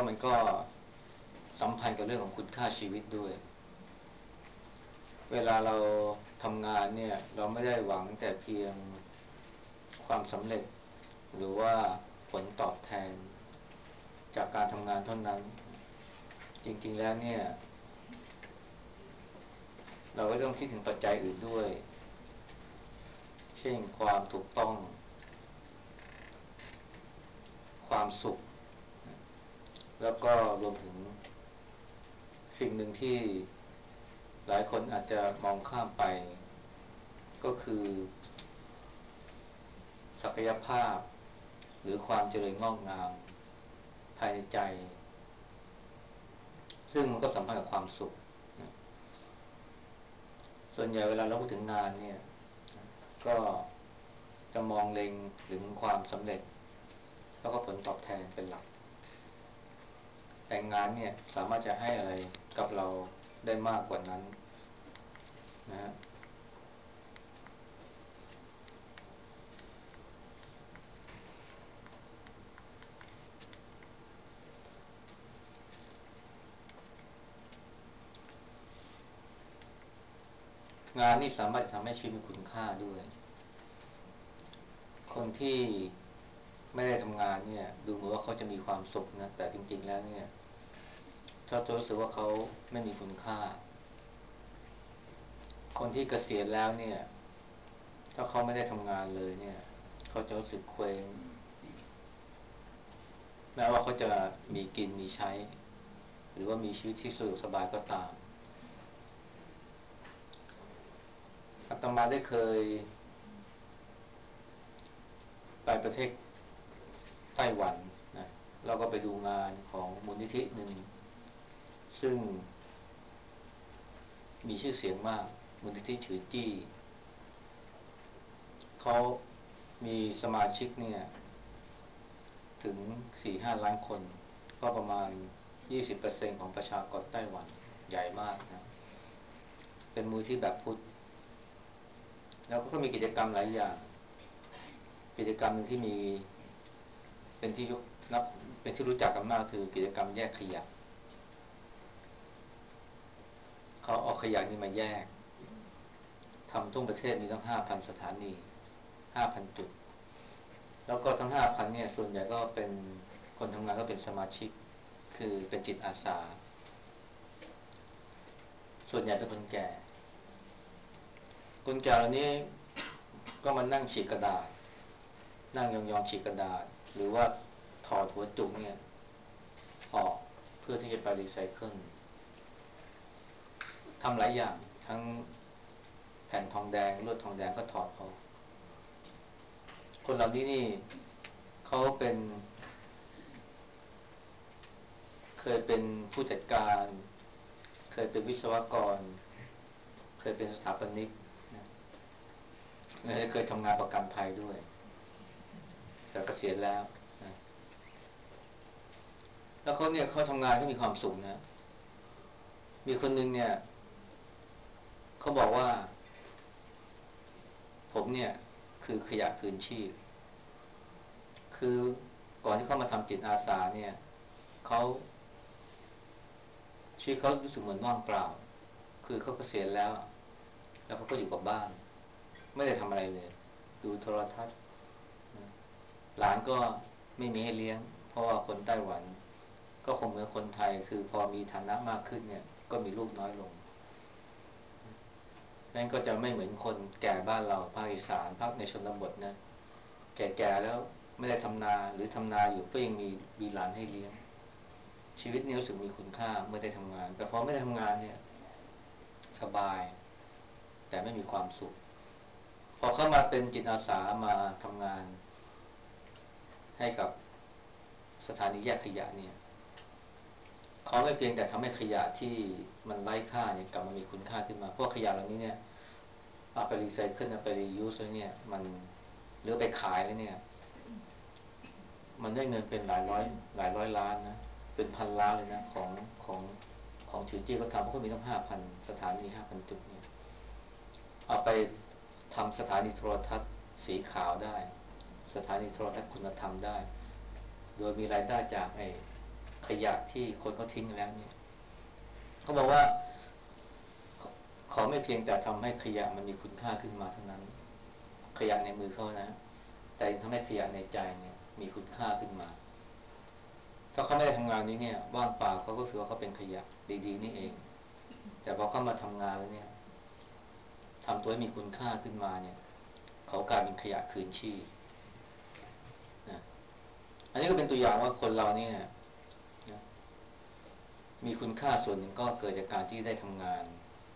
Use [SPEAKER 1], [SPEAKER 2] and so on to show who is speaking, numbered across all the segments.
[SPEAKER 1] มันก็สัมพันธ์กับเรื่องของคุณค่าชีวิตด้วยเวลาเราทำงานเนี่ยเราไม่ได้หวังแต่เพียงความสำเร็จหรือว่าผลตอบแทนจากการทำงานเท่านั้นจริงๆแล้วเนี่ยเราก็ต้องคิดถึงปัจจัยอื่นด้วยเช่นความถูกต้องความสุขแล้วก็รวมถึงสิ่งหนึ่งที่หลายคนอาจจะมองข้ามไปก็คือศักยภาพหรือความเจริญงอกงามภายในใจซึ่งมันก็สัมพันธ์กับความสุขส่วนใหญ่เวลาเราพูดถึงงานเนี่ยก็จะมองเล็งถึงความสำเร็จแล้วก็ผลตอบแทนเป็นหลักแต่งานเนี่ยสามารถจะให้อะไรกับเราได้มากกว่านั้นนะฮะงานนี่สามารถจะทำให้ชีวิตมีคุณค่าด้วยคนที่ไม่ได้ทำงานเนี่ยดูเหมือนว่าเขาจะมีความสุขนะแต่จริงๆแล้วเนี่ยถ้าจะรู้สึกว่าเขาไม่มีคุณค่าคนที่เกษียณแล้วเนี่ยถ้าเขาไม่ได้ทำงานเลยเนี่ยเขาจะรู้สึกเคว้งแม้ว่าเขาจะมีกินมีใช้หรือว่ามีชีวิตที่สะดวกสบายก็ตามอาตมาได้เคยไปประเทศไต้หวันนะเราก็ไปดูงานของมูลนิธิหนึ่งซึ่งมีชื่อเสียงมากมูลนิธิฉือจี้เขามีสมาชิกเนี่ยถึง4-5 ล้านคนก็ประมาณ20%ของประชากรไต้หวันใหญ่มากนะเป็นมูลที่แบบพุทธแล้วก็มีกิจกรรมหลายอย่างกิจกรรมหนึ่งที่มีเป็นที่ยกนับเป็นที่รู้จักกันมากคือกิจกรรมแยกขยะเขาเอาขยะนี้มาแยกทำทั่วประเทศมีตั้ง5,000สถานี5,000จุดแล้วก็ทั้ง5,000เนี่ยส่วนใหญ่ก็เป็นคนทำงานก็เป็นสมาชิกคือเป็นจิตอาสาส่วนใหญ่เป็นคนแก่คนแก่เหล่านี้ก็มานั่งฉีกกระดาษนั่งยองๆฉีกกระดาษหรือว่าถอดหัวจุกเนี่ยออกเพื่อที่จะไปรีไซเคิลทำหลายอย่างทั้งแผ่นทองแดงลวดทองแดงก็ถอดเขาคนเหล่านี้นี่เขาเป็นเคยเป็นผู้จัดการเคยเป็นวิศวกรเคยเป็นสถาปนิกนะและเคยทำงานประกันภัยด้วยแต่เกษียณแล้วนะแล้วเขาเนี่ยเขาทำงานเขามีความสุขนะมีคนหนึ่งเนี่ยเขาบอกว่าผมเนี่ยคือขยะคืนชีพคือก่อนที่เขามาทำจิตอาสาเนี่ยเขาชีวิตเขารู้สึกเหมือนว่างเปล่าคือเขาเกษียณแล้วแล้วเขาก็อยู่กับบ้านไม่ได้ทำอะไรเลยดูโทรทัศน์หลานก็ไม่มีให้เลี้ยงเพราะว่าคนไต้หวันก็คงเหมือนคนไทยคือพอมีฐานะมากขึ้นเนี่ยก็มีลูกน้อยลงนั่นก็จะไม่เหมือนคนแก่บ้านเราภาคอีสานภาคในชนบทนะแก่ๆแล้วไม่ได้ทำนาหรือทำนาอยู่ก็ยังมีหลานให้เลี้ยงชีวิตนี้รู้สึกมีคุณค่าเมื่อได้ทำงานแต่พอไม่ได้ทำงานเนี่ยสบายแต่ไม่มีความสุขพอเข้ามาเป็นจิตอาสามาทำงานให้กับสถานีแยกขยะเนี่ยเขาไม่เพียงแต่ทำให้ขยะที่มันไร้ค่าเนี่ยกลับมามีคุณค่าขึ้นมาพวกขยะเหล่านี้เนี่ยเอาไปรีไซเคิลเอาไปรียูสแล้วเนี่ยมันหรือไปขายแล้วเนี่ยมันได้เงินเป็นหลายร้อยล้านนะเป็นพันล้านเลยนะของของชื่อจี้เขาทำเพราะเขามีตั้ง5,000สถานี5,000จุดเนี่ยเอาไปทำสถานีโทรทัศน์สีขาวได้สถานีโทรทัศน์คุณธรรมได้โดยมีรายได้จากไอ้ขยะที่คนเขาทิ้งแล้วเนี่ยเขาบอกว่าขอไม่เพียงแต่ทำให้ขยะมันมีคุณค่าขึ้นมาเท่านั้นขยะในมือเขานะแต่ยังทำให้ขยะในใจเนี่ยมีคุณค่าขึ้นมาถ้าเขาไม่ได้ทำงานนี้เนี่ยว่างเปล่าเขาก็รู้สึกว่าเขาเป็นขยะดีๆนี่เองแต่พอเขามาทำงานแล้วเนี่ยทำตัวให้มีคุณค่าขึ้นมาเนี่ยเขากลายเป็นขยะคืนชีพนะอันนี้ก็เป็นตัวอย่างว่าคนเราเนี่ยนะมีคุณค่าส่วนหนึ่งก็เกิดจากการที่ได้ทำงาน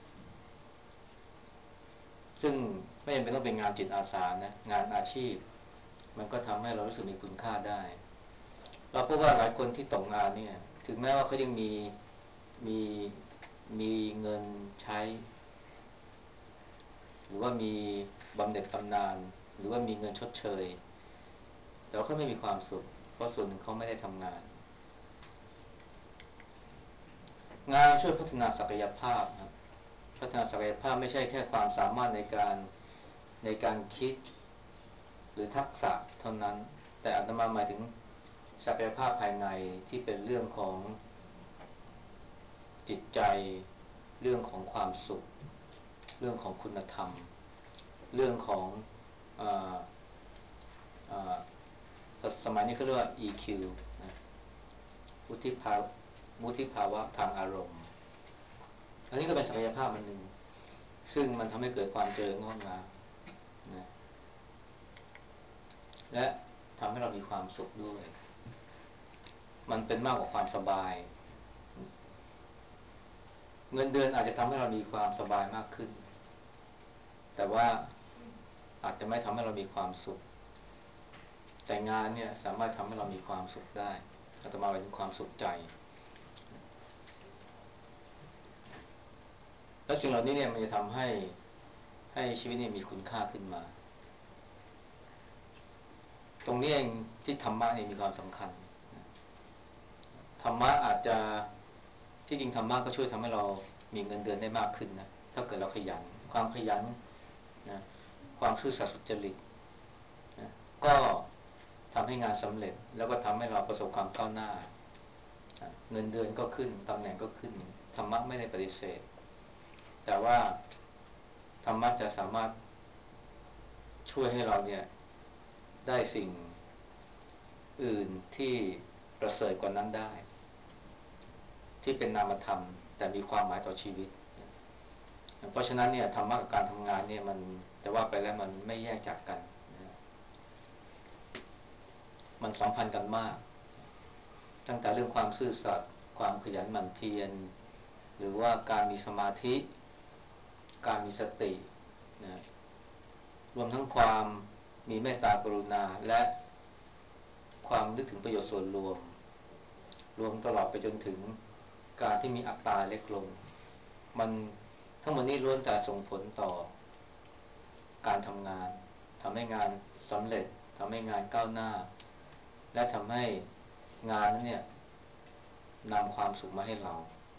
[SPEAKER 1] ซึ่งไม่จำเป็นต้องเป็นงานจิตอาสานะงานอาชีพมันก็ทำให้เรารู้สึกมีคุณค่าได้เราพบว่าหลายคนที่ตกงานเนี่ยถึงแม้ว่าเขายังมีมีเงินใช้หรือว่ามีบำเหน็จบำนาญหรือว่ามีเงินชดเชยแต่ว่าเขาไม่มีความสุขเพราะส่วนหนึ่งเขาไม่ได้ทำงานงานช่วยพัฒนาศักยภาพครับพัฒนาศักยภาพไม่ใช่แค่ความสามารถในการคิดหรือทักษะเท่านั้นแต่อาตมาหมายถึงศักยภาพภายในที่เป็นเรื่องของจิตใจเรื่องของความสุขเรื่องของคุณธรรมเรื่องของเอ่อเอ่อสมัยนี้เขาเรียกว่า EQ นะวุฒิภาวะวุฒิภาวะทางอารมณ์อันนี้ก็เป็นศักยภาพอันหนึ่งซึ่งมันทำให้เกิดความเจริญงอกงามนะและทำให้เรามีความสุขด้วยมันเป็นมากกว่าความสบายเงินเดือนอาจจะทำให้เรามีความสบายมากขึ้นแต่ว่าอาจจะไม่ทำให้เรามีความสุขแต่งานเนี่ยสามารถทำให้เรามีความสุขได้อาตมาหมายถึงความสุขใจและสิ่งเหล่านี้เนี่ยมันจะทำให้ชีวิตนี่มีคุณค่าขึ้นมาตรงนี้เองที่ธรรมะเนี่ยมีความสำคัญธรรมะอาจจะที่จริงธรรมะก็ช่วยทำให้เรามีเงินเดือนได้มากขึ้นนะถ้าเกิดเราขยันความขยันนะความซื่อสัตย์สุจริตนะก็ทำให้งานสำเร็จแล้วก็ทำให้เราประสบความก้าวหน้าเงินเดือนก็ขึ้นตำแหน่งก็ขึ้นธรรมะไม่ได้ปฏิเสธแต่ว่าธรรมะจะสามารถช่วยให้เราเนี่ยได้สิ่งอื่นที่ประเสริฐกว่านั้นได้ที่เป็นนามธรรมแต่มีความหมายต่อชีวิตเพราะฉะนั้นเนี่ยธรรมะกับการทำงานเนี่ยมันแต่ว่าไปแล้วมันไม่แยกจากกันมันสัมพันธ์กันมากตั้งแต่เรื่องความซื่อสัตย์ความขยันหมั่นเพียรหรือว่าการมีสมาธิการมีสตินะรวมทั้งความมีเมตตากรุณาและความนึกถึงประโยชน์ส่วนรวมรวมตลอดไปจนถึงการที่มีอัตราเล็กลงมันทั้งหมดนี้ล้วนแต่ส่งผลต่อการทำงานทำให้งานสำเร็จทำให้งานก้าวหน้าและทำให้งานนั้นเนี่ยนำความสุขมาให้เรา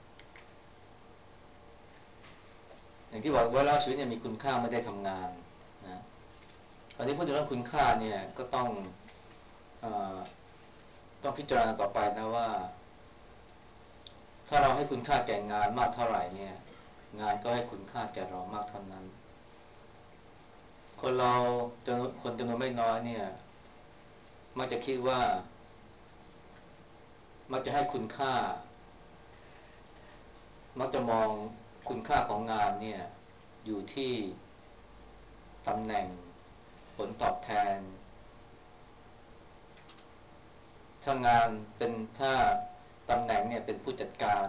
[SPEAKER 1] อย่างที่บอกว่าเราชีวิตเนี่ยมีคุณค่าไม่ได้ทำงานนะตอนนี้พูดถึงเรื่องคุณค่าเนี่ยก็เอ่อต้องพิจารณาต่อไปนะว่าถ้าเราให้คุณค่าแก่งานมากเท่าไหร่เนี่ยงานก็ให้คุณค่าแก่เรามากเท่านั้นคนเราคนจำนวนไม่น้อยเนี่ยมักจะคิดว่ามักจะให้คุณค่ามักจะมองคุณค่าของงานเนี่ยอยู่ที่ตำแหน่งผลตอบแทนถ้าตำแหน่งเนี่ยเป็นผู้จัดการ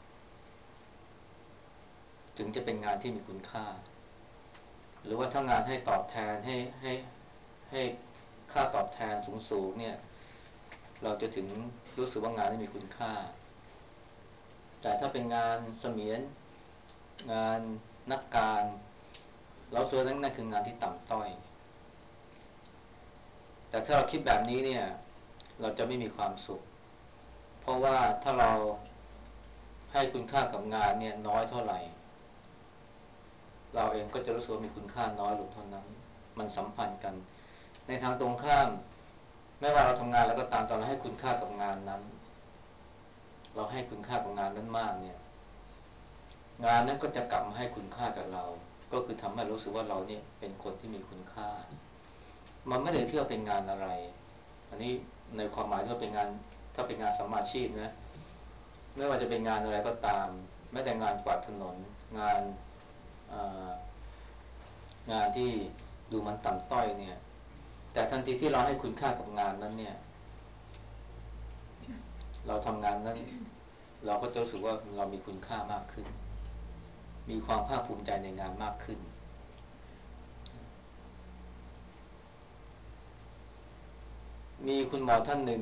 [SPEAKER 1] ถึงจะเป็นงานที่มีคุณค่าหรือว่าถ้างานให้ตอบแทนให้ค่าตอบแทนสูงเนี่ยเราจะถึงรู้สึกว่างานนี้มีคุณค่าแต่ถ้าเป็นงานเสมียนงานนักการเราส่วนนั้นคืองานที่ต่ำต้อยแต่ถ้าเราคิดแบบนี้เนี่ยเราจะไม่มีความสุขเพราะว่าถ้าเราให้คุณค่ากับงานเนี่ยน้อยเท่าไหร่เราเองก็จะรู้สึกว่ามีคุณค่าน้อยลงเท่านั้นมันสัมพันธ์กันในทางตรงข้ามไม่ว่าเราทำงานแล้วก็ตามตอนเราให้คุณค่ากับงานนั้นเราให้คุณค่ากับงานนั้นมากเนี่ยงานนั้นก็จะกลับมาให้คุณค่ากับเราก็คือทำให้รู้สึกว่าเราเนี่ยเป็นคนที่มีคุณค่ามันไม่ได้เที่ยวเป็นงานอะไรอันนี้ในความหมายที่ว่าเป็นงานถ้าเป็นงานสัมมาชีพนะไม่ว่าจะเป็นงานอะไรก็ตามแม้แต่งานกวาดถนนงานงานที่ดูมันต่ำต้อยเนี่ยแต่ทันทีที่เราให้คุณค่ากับงานนั้นเนี่ยเราทำงานนั้นเราก็จะรู้สึกว่าเรามีคุณค่ามากขึ้นมีความภาคภูมิใจในงานมากขึ้นมีคุณหมอท่านหนึ่ง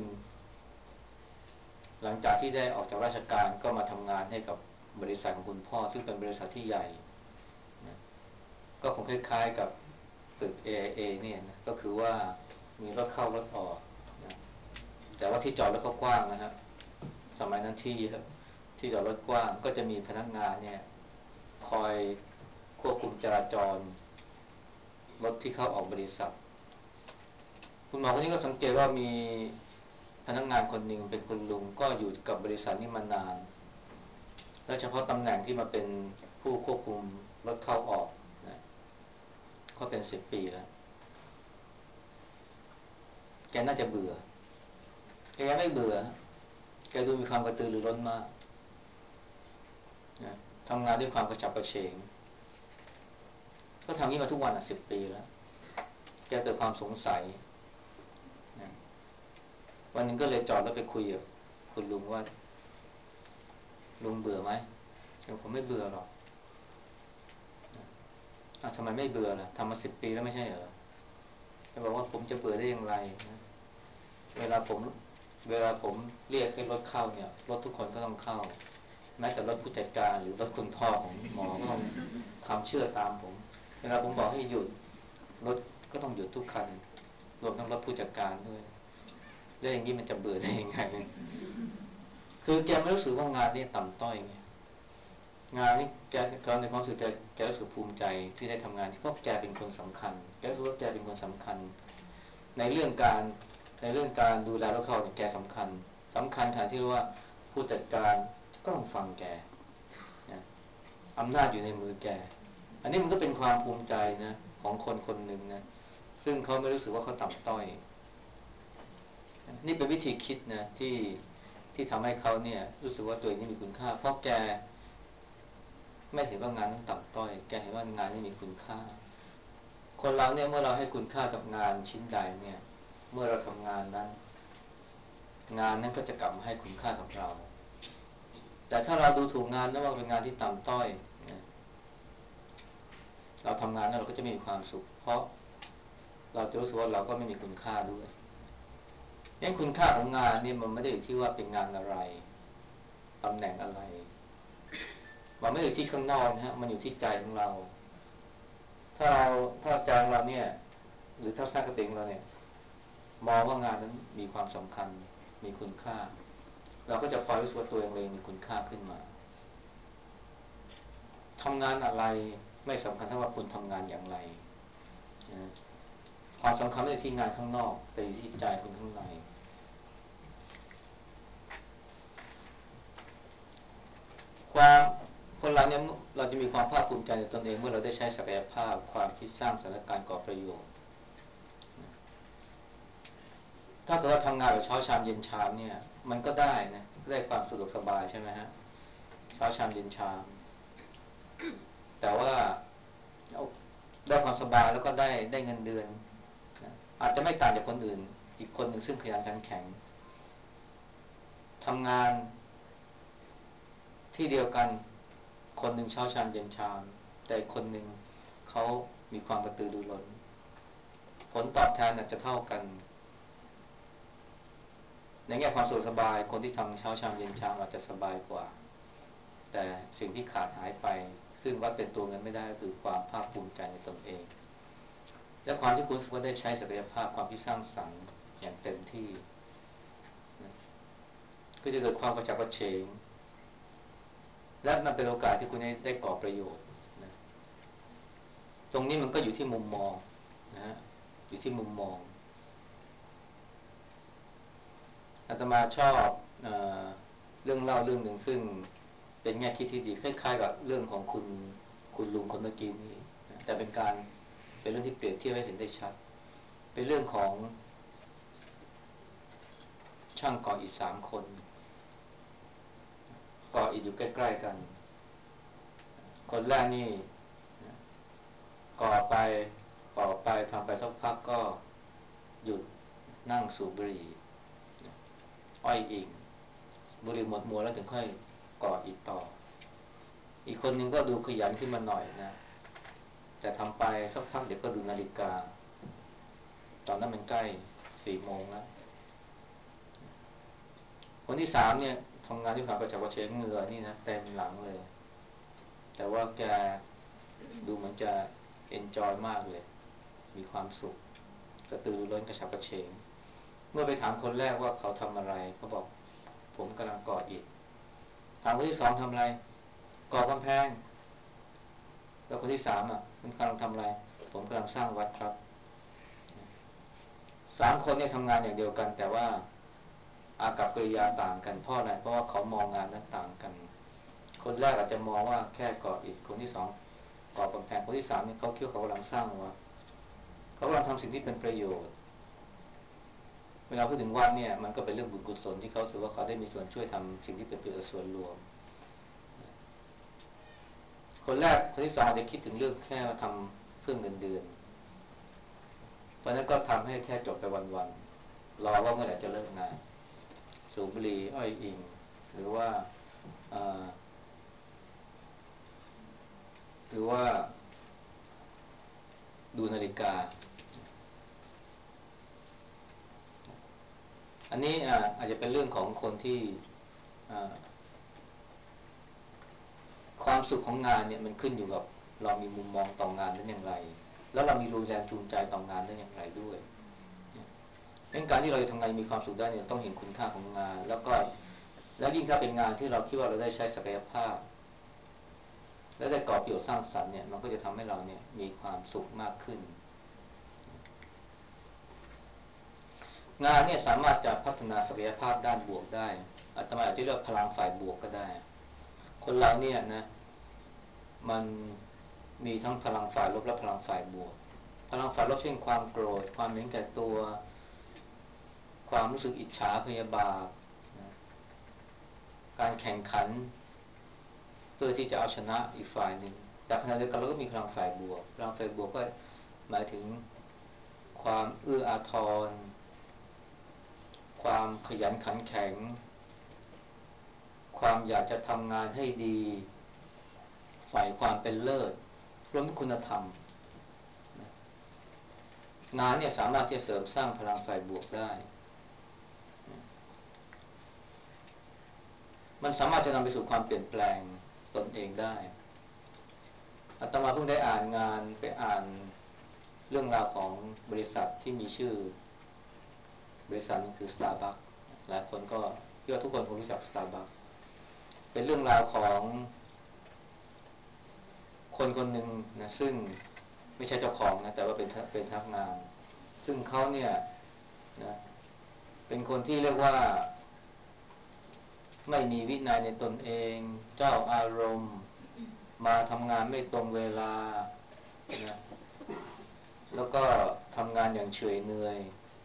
[SPEAKER 1] หลังจากที่ได้ออกจากราชการก็มาทำงานให้กับบริษัทของคุณพ่อซึ่งเป็นบริษัทที่ใหญ่นะก็คงคล้ายๆกับตึก AIA เนี่ยนะก็คือว่ามีรถเข้ารถออกนะแต่ว่าที่จอดรถก็กว้างนะฮะสมัยนั้นที่จอดรถกว้างก็จะมีพนักงานเนี่ยคอยควบคุมจราจรรถที่เข้าออกบริษัทคุณหมอคนนี้ก็สังเกตว่ามีพนักงานคนหนึ่งเป็นคุณลุงก็อยู่กับบริษัทนี้มานานและเฉพาะตำแหน่งที่มาเป็นผู้ควบคุมรถเข้าออกนะก็เป็น10 ปีแล้วแกน่าจะเบื่อแกไม่เบื่อแกดูมีความกระตือรือร้นมากนะทำงานด้วยความกระฉับกระเฉงก็ทำนี้มาทุกวัน10 ปีแล้วแกเกิดความสงสัยนะวันนึงก็เลยจอดแล้วไปคุยกับคุณลุงว่าลุงเบื่อไหมผมไม่เบื่อหรอกทำไมไม่เบื่อล่ะทำมา10 ปีแล้วไม่ใช่เหรอแกบอกว่าผมจะเบื่อได้อย่างไรนะเวลาผมเรียกให้รถเข้าเนี่ยรถทุกคนก็ต้องเข้าแม้แต่รถผู้จัดการหรือรถคุณพ่อของหมอก็ต้องทำเชื่อตามผมเวลาผมบอกให้หยุดรถก็ต้องหยุดทุกคันรวมทั้งรถผู้จัดการด้วยแล้วอย่างนี้มันจะเบื่อได้ยังไงคือแกไม่รู้สึกว่างานนี้ต่ำต้อยไงงานนี้แกในความรู้สึกแกรู้สึกภูมิใจที่ได้ทำงานเพราะแกเป็นคนสำคัญแกรู้สึกว่าแกเป็นคนสำคัญในเรื่องการดูแลรถเขาเนี่ยแกสำคัญฐานที่ว่าผู้จัดการก็ต้องฟังแกนะอำนาจอยู่ในมือแกอันนี้มันก็เป็นความภูมิใจนะของคนคนหนึ่งนะซึ่งเขาไม่รู้สึกว่าเขาต่ำต้อยนี่เป็นวิธีคิดนะที่ทำให้เขาเนี่ยรู้สึกว่าตัวเองนี่มีคุณค่าเพราะแกไม่เห็นว่างานนั้นต่ำต้อยแกเห็นว่างานนี้มีคุณค่าคนเราเนี่ยเมื่อเราให้คุณค่ากับงานชิ้นใดเนี่ยเมื่อเราทำงานนั้นงานนั้นก็จะกลับมาให้คุณค่ากับเราแต่ถ้าเราดูถูกงานนั้นว่าเป็นงานที่ต่ำต้อยเราทำงานแล้วเราก็จะไม่มีความสุขเพราะเราจะรู้สึกว่าเราก็ไม่มีคุณค่าด้วยงั้นคุณค่าของงานเนี่ยมันไม่ได้อยู่ที่ว่าเป็นงานอะไรตำแหน่งอะไรมันไม่ได้อยู่ที่ข้างนอกนะฮะมันอยู่ที่ใจของเราถ้าใจของเราเนี่ยหรือถ้าสร้างกติของเราเนี่ยมองว่างานนั้นมีความสำคัญมีคุณค่าเราก็จะพลอยรู้สึกว่าตัวเองมีคุณค่าขึ้นมาทำงานอะไรไม่สำคัญเท่าว่าคุณทำงานอย่างไรนะความสำคัญไม่ได้ที่งานข้างนอกแต่อยู่ที่ใจคุณข้างในความคนเราเนี่ยเราจะมีความภาคภูมิใจในตนเองเมื่อเราได้ใช้ศักยภาพความคิดสร้างสรรค์การก่อประโยชน์ถ้าเกิดว่าทำงานแบบเช้าชามเย็นชามเนี่ยมันก็ได้นะได้ความสะดวกสบายใช่ไหมฮะเช้าชามเย็นชามแต่ว่าได้ความสบายแล้วก็ได้เงินเดือนนะอาจจะไม่ต่างจากคนอื่นอีกคนหนึ่งซึ่งขยันขันแข็งทำงานที่เดียวกันคนหนึ่งเช้าชามเย็นชามแต่อีกคนหนึ่งเขามีความกระตือรือร้นผลตอบแทนอาจจะเท่ากันในแง่ความสะดวกสบายคนที่ทำเช้าชามเย็นชามอาจจะสบายกว่าแต่สิ่งที่ขาดหายไปซึ่งวัดเป็นตัวเงินไม่ได้ก็คือความภาคภูมิใจในตนเองและความที่คุณได้ใช้ศักยภาพความที่สร้างสรรค์อย่างเต็มที่ก็จะเกิดความกระฉับกระเฉงและมันเป็นโอกาสที่คุณได้ก่อประโยชน์นะตรงนี้มันก็อยู่ที่มุมมองนะฮะอยู่ที่มุมมองอาตมาชอบเรื่องเล่าเรื่องหนึ่งซึ่งเป็นแง่คิดที่ดีคล้ายๆกับเรื่องของคุณลุงคนเมื่อกี้นี้แต่เป็นเรื่องที่เปรียบเทียบให้เห็นได้ชัดเป็นเรื่องของช่างก่ออิฐ3 คนก่ออิฐอยู่ใกล้ๆกันคนแรกนี่ก่อไปทำไปสักพักก็หยุดนั่งสูบบุหรี่อ้อยอิงบุหรี่หมดมวนแล้วถึงค่อยก่ออิฐต่ออีกคนนึงก็ดูขยันขึ้นมาหน่อยนะแต่ทำไปสักพักเดี๋ยวก็ดูนาฬิกาตอนนั้นมันใกล้4 โมงแล้วคนที่3เนี่ยทำงานด้วยความกระฉับกระเฉงเหงื่อนี่นะเต็มหลังเลยแต่ว่าแกดูเหมือนจะเอนจอยมากเลยมีความสุขกระตือรือร้นกระฉับกระเฉงเมื่อไปถามคนแรกว่าเขาทำอะไรเขาบอกผมกำลังก่ออิฐถามคนที่2ทำอะไรก่อกำแพงแล้วคนที่3อ่ะมันกำลังทำอะไรผมกำลังสร้างวัดครับ3 คนเนี่ยทำงานอย่างเดียวกันแต่ว่าอากับกิริยาต่างกันเพราะอะไรเพราะว่าเขามองงานนั้นต่างกันคนแรกอาจจะมองว่าแค่ก่ออิฐคนที่2ก่อกำแพงคนที่3เนี่ยเขาคิดว่าเขากำลังสร้างวัดเขากำลังทำสิ่งที่เป็นประโยชน์เวลาพูดถึงวัดเนี่ยมันก็เป็นเรื่องบุญกุศลที่เขาถือว่าเขาได้มีส่วนช่วยทำสิ่งที่เป็นประโยชน์ส่วนรวมคนแรกคนที่2อาจจะคิดถึงเรื่องแค่ว่าทำเพื่อเงินเดือนเพราะนั้นก็ทำให้แค่จบไปวันๆรอว่าเมื่อไหร่จะเลิกงานสูบบุหรี่อ้อยอิงหรือว่าหรือว่าดูนาฬิกาอันนี้อาจจะเป็นเรื่องของคนที่ความสุขของงานเนี่ยมันขึ้นอยู่กับเรามีมุมมองต่องานนั้นอย่างไรแล้วเรามีแรงจูงใจต่องานนั้นอย่างไรด้วยเป็นการที่เราจะทำงานมีความสุขได้เนี่ยต้องเห็นคุณค่าของงานแล้วยิ่งถ้าเป็นงานที่เราคิดว่าเราได้ใช้ศักยภาพและได้ก่อประโยชน์สร้างสรรค์เนี่ยมันก็จะทำให้เราเนี่ยมีความสุขมากขึ้นงานเนี่ยสามารถจะพัฒนาศักยภาพด้านบวกได้อาตมาอาจจะเรียกพลังฝ่ายบวกก็ได้คนเราเนี่ยนะมันมีทั้งพลังฝ่ายลบและพลังฝ่ายบวกพลังฝ่ายลบเช่นความโกรธความเห็นแก่ตัวความรู้สึกอิจฉาพยาบาทนะการแข่งขันเพื่อที่จะเอาชนะอีกฝ่ายหนึ่งแต่ขณะเดียวกันเราก็มีพลังฝ่ายบวกพลังฝ่ายบวกก็หมายถึงความเอื้ออาทรความขยันขันแข็งความอยากจะทำงานให้ดีฝ่ายความเป็นเลิศรวมถึงคุณธรรมงานเนี่ยสามารถที่จะเสริมสร้างพลังฝ่ายบวกได้มันสามารถจะนำไปสู่ความเปลี่ยนแปลงตนเองได้อาตมาเพิ่งได้อ่านงานไปอ่านเรื่องราวของบริษัทที่มีชื่อบริษัทนึงคือ Starbucks หลายคนก็คิดว่าทุกคนคงรู้จัก Starbucks เป็นเรื่องราวของคนคนหนึ่งนะซึ่งไม่ใช่เจ้าของนะแต่ว่าเป็นพนักงานซึ่งเขาเนี่ยนะเป็นคนที่เรียกว่าไม่มีวินัยในตนเองเจ้าอารมณ์มาทำงานไม่ตรงเวลานะแล้วก็ทำงานอย่างเฉยเนื่อย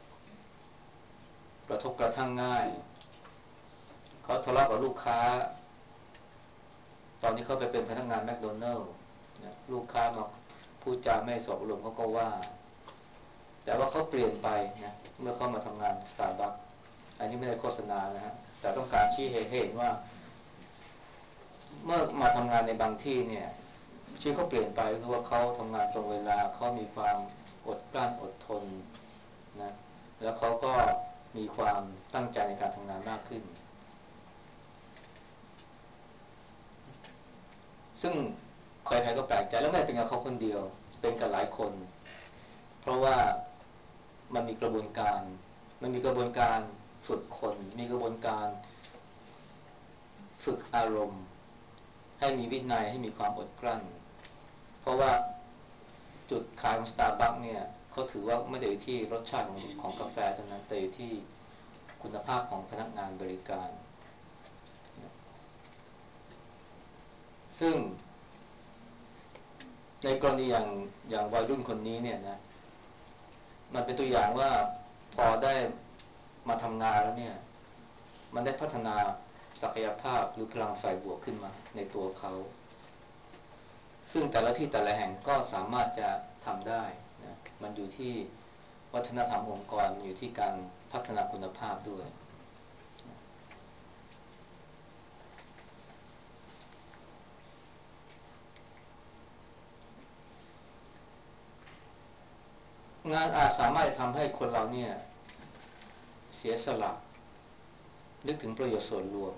[SPEAKER 1] กระทบกระทั่งง่ายเขาทะเลาะกับลูกค้าตอนนี้เขาไปเป็นพนักงานแมคโดนัลด์นะลูกค้ามาพูดจาไม่สบอารมณ์เขาก็ว่าแต่ว่าเขาเปลี่ยนไปนะเมื่อเขามาทำงาน Starbucks อันนี้ไม่ได้โฆษณานะฮะแต่ต้องการชี้ให้เห็นว่าเมื่อมาทำงานในบางที่เนี่ยชีวิตเขาเปลี่ยนไปคือว่าเขาทำงานตรงเวลาเขามีความอดกลั้นอดทนนะแล้วเขาก็มีความตั้งใจในการทำงานมากขึ้นซึ่งใครๆก็แปลกใจแล้วไม่เป็นกับเขาคนเดียวเป็นกับหลายคนเพราะว่ามันมีกระบวนการฝึกคนมีกระบวนการฝึกอารมณ์ให้มีวินัยให้มีความอดกลั้นเพราะว่าจุดขายของ Starbucks เนี่ยเขาถือว่าไม่ได้อยู่ที่รสชาติของกาแฟเท่านั้นแต่อยู่ที่คุณภาพของพนักงานบริการซึ่งในกรณีอย่างวัยรุ่นคนนี้เนี่ยนะมันเป็นตัวอย่างว่าพอได้มาทำงานแล้วเนี่ยมันได้พัฒนาศักยภาพหรือพลังฝ่ายบวกขึ้นมาในตัวเขาซึ่งแต่ละที่แต่ละแห่งก็สามารถจะทำได้นะมันอยู่ที่วัฒนธรรมองค์กรมันอยู่ที่การพัฒนาคุณภาพด้วยงานอาจสามารถทำให้คนเราเนี่ยเสียสละนึกถึงประโยชน์ส่วนรวม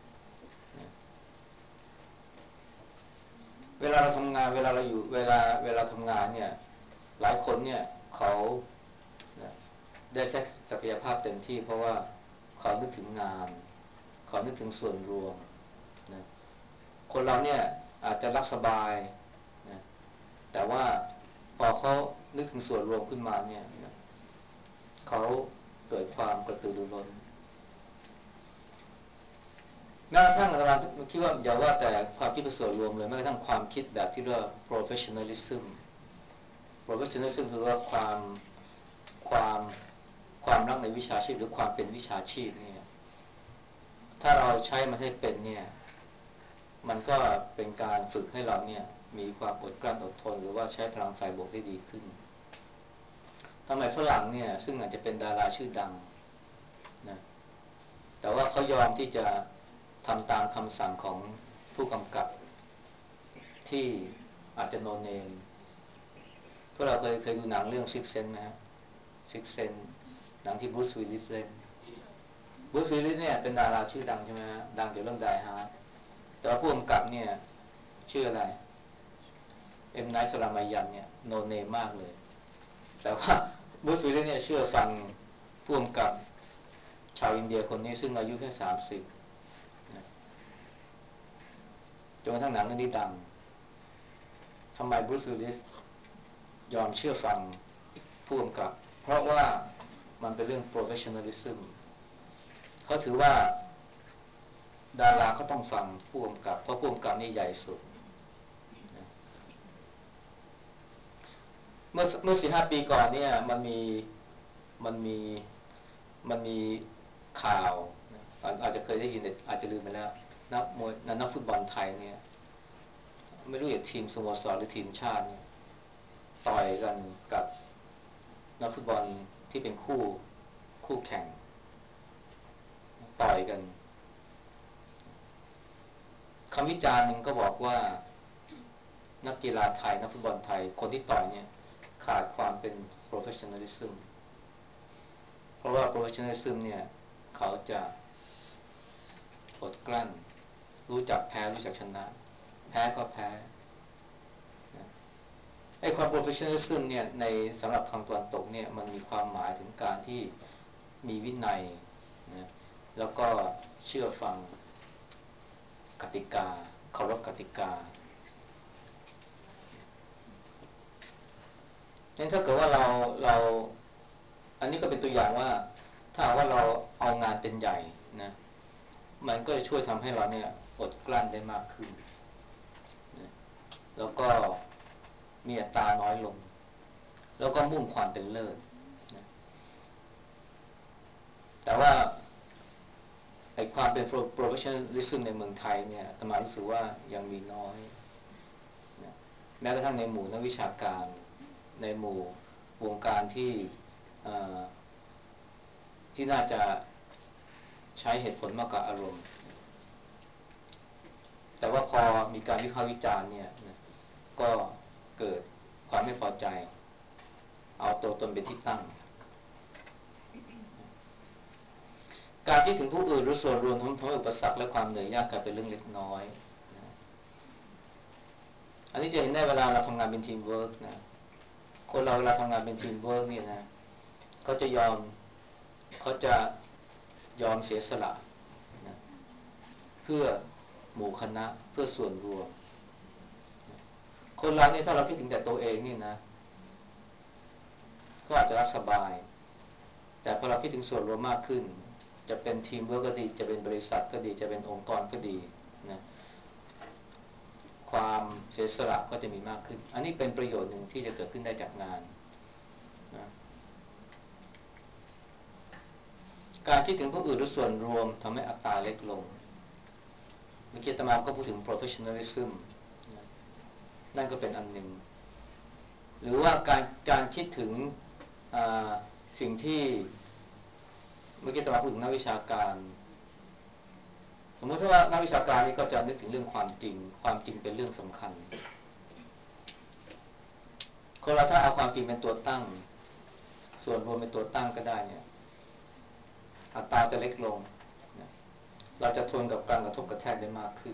[SPEAKER 1] เวลาเราทำงานเวลาเราอยู่เวลาทำงานเนี่ยหลายคนเนี่ยเขาได้ใช้ศักยภาพเต็มที่เพราะว่าเขานึกถึงงานเขานึกถึงส่วนรวมนะคนเราเนี่ยอาจจะรักสบายนะแต่ว่าพอเขานึกถึงส่วนรวมขึ้นมาเนี่ยนะเขาเกิดความกระตือรือร้นแม้กระทั่งอาจารย์คิดว่าอย่าว่าแต่ความคิดเป็นส่วนรวมเลยแม้กระทั่งความคิดแบบที่เรียกว่า professionalism คือว่าความความรักในวิชาชีพหรือความเป็นวิชาชีพเนี่ยถ้าเราใช้มันให้เป็นเนี่ยมันก็เป็นการฝึกให้เราเนี่ยมีความอดกลั้นอดทนหรือว่าใช้พลังฝ่ายบวกได้ดีขึ้นทำไมฝรั่งเนี่ยซึ่งอาจจะเป็นดาราชื่อดังนะแต่ว่าเขายอมที่จะทำตามคำสั่งของผู้กำกับที่อาจจะโนเนมพวกเราเคยดูหนังเรื่อง Six Sense ไหมฮะ Six Sense หนังที่บรูซวิลลิสเล่นบรูซวิลลิสเนี่ยเป็นดาราชื่อดังใช่ไหมฮะดังเกี่ยวกับเรื่องไดฮาร์ดแต่ว่าผู้กำกับเนี่ยชื่ออะไรไนท์ สลามายันเนี่ยโนเนมมากเลยแต่ว่าบรูซวิลลิสเนี่ยเชื่อฟังผู้กำกับชาวอินเดียคนนี้ซึ่งอายุแค่30จนกระทั่งหนังเรื่องนี้ดังทำไมบรูซวิลลิสยอมเชื่อฟังผู้กำกับเพราะว่ามันเป็นเรื่อง professionalism เขาถือว่าดาราก็ต้องฟังผู้กำกับเพราะผู้กำกับนี่ใหญ่สุดเมื่อ4-5 ปีก่อนเนี่ยมันมีมันมีข่าวอาจจะเคยได้ยินแต่อาจจะลืมไปแล้วนักมวยนักฟุตบอลไทยเนี่ยไม่รู้จะทีมสโมสรหรือทีมชาติเนี่ยต่อยกันกับนักฟุตบอลที่เป็นคู่แข่งต่อยกันคำวิจารณ์หนึ่งก็บอกว่านักกีฬาไทยนักฟุตบอลไทยคนที่ต่อยเนี่ยขาดความเป็น professionalism เพราะว่า professionalism เนี่ยเขาจะอดกลั้นรู้จักแพ้รู้จักชนะแพ้ก็แพ้ไอ้ความ professionalism เนี่ยในสำหรับทางตะวันตกเนี่ยมันมีความหมายถึงการที่มีวินัยนะแล้วก็เชื่อฟังกติกาเคารพกติกางั้นถ้าเกิดว่าเราอันนี้ก็เป็นตัวอย่างว่าถ้าว่าเราเอางานเป็นใหญ่นะมันก็จะช่วยทำให้เราเนี่ยอดกลั้นได้มากขึ้นนะแล้วก็มีอัตราน้อยลงแล้วก็มุ่งความเป็นเลิศนะแต่ว่าไอ้ความเป็น professionalism ในเมืองไทยเนี่ยอาตมารู้สึกว่ายังมีน้อยนะแม้กระทั่งในหมู่นักวิชาการในหมู่วงการที่น่าจะใช้เหตุผลมากกว่าอารมณ์แต่ว่าพอมีการวิพากษ์วิจารณ์เนี่ยนะก็เกิดความไม่พอใจเอาตัวตนเป็นที่ตั้งการคิดถึงผู้อื่นหรือส่วนรวมทำให้อุปสรรคและความเหนื่อยยากกลายเป็นเรื่องเล็กน้อยนะอันนี้จะเห็นได้เวลาเราทำงานเป็นทีมเวิร์กนะคนเราเวลาทำงานเป็นทีมเวิร์กเนี่ยนะเขาจะเขาจะยอมเสียสละนะเพื่อหมู่คณะเพื่อส่วนรวมคนเราเนี่ยถ้าเราคิดถึงแต่ตัวเองนี่นะก็อาจจะรักสบายแต่พอเราคิดถึงส่วนรวมมากขึ้นจะเป็นทีมเวิร์กก็ดีจะเป็นบริษัทก็ดีจะเป็นองค์กรก็ดีนะความเสียสละก็จะมีมากขึ้นอันนี้เป็นประโยชน์หนึ่งที่จะเกิดขึ้นได้จากงานนะการคิดถึงผู้อื่นหรือส่วนรวมทำให้อัตราเล็กลงเมื่อกี้อาตมาก็พูดถึง professionalism นะนั่นก็เป็นอันหนึ่งหรือว่าการคิดถึงสิ่งที่เมื่อกี้อาตมาพูดถึงนักวิชาการสมมติถ้าว่านักวิชาการนี่ก็จะนึกถึงเรื่องความจริงเป็นเรื่องสำคัญคนเราถ้าเอาความจริงเป็นตัวตั้งส่วนรวมเป็นตัวตั้งก็ได้เนี่ยอัตราจะเล็กลงนะเราจะทนกับการกระทบกระแทกได้มากขึ้น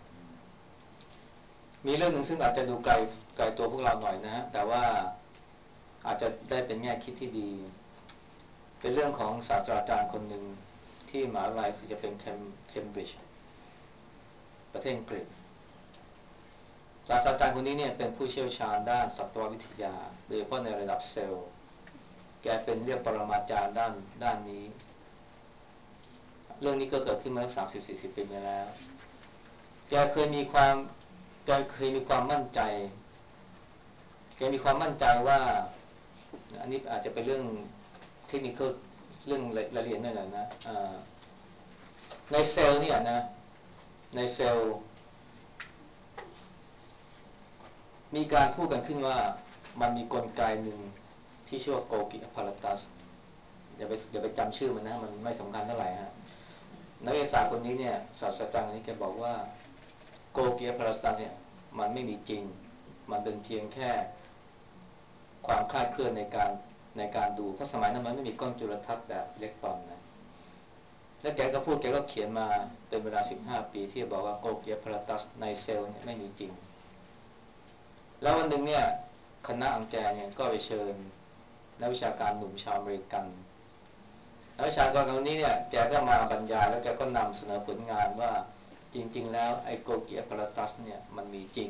[SPEAKER 1] มีเรื่องหนึ่งซึ่งอาจจะดูไกลตัวพวกเราหน่อยนะฮะแต่ว่าอาจจะได้เป็นแง่คิดที่ดีเป็นเรื่องของศาสตราจารย์คนหนึ่งที่มหาวิทยาลัยจะเป็นเคมบริดจ์ประเทศอังกฤษศาสตราจารย์คนนี้เนี่ยเป็นผู้เชี่ยวชาญด้านสัตววิทยาโดยเฉพาะในระดับเซลล์แกเป็นเรียกปรมาจารย์ด้านนี้เรื่องนี้ก็เกิดขึ้นมาตั้ง30-40 ปีมาแล้วแกเคยมีความมั่นใจว่าอันนี้อาจจะเป็นเรื่องเทคนิคเรื่องรายละเอียดหน่อยนะในเซลล์เนี่ยนะในเซลล์มีการพูดกันขึ้นว่ามันมีกลไกหนึ่งที่ชื่อว่าโกกิอะพาราตัสอย่าไปจำชื่อมันนะมันไม่สำคัญเท่าไหร่ฮะนักวิทยาศาสตร์คนนี้เนี่ยศาสตราจารย์คนนี้แกบอกว่าโกกิอะพาราตัสเนี่ยมันไม่มีจริงมันเป็นเพียงแค่ความคลาดเคลื่อนในการดูเพราะสมัยนั้นมันไม่มีกล้องจุลทรรศน์แบบอิเล็กตรอนนะแล้วแกก็เขียนมาเป็นเวลา15 ปีที่บอกว่าโกกิอะพาราตัสในเซลล์เนี่ยไม่มีจริงแล้ววันหนึ่งเนี่ยคณะอังแกเนี่ยก็ไปเชิญนักวิชาการหนุ่มชาวอเมริกันนักวิชาการคนนี้เนี่ยแกก็มาบรรยายแล้วแกก็นำเสนอผลงานว่าจริงๆแล้วไอ้โกกิอะพาราตัสเนี่ยมันมีจริง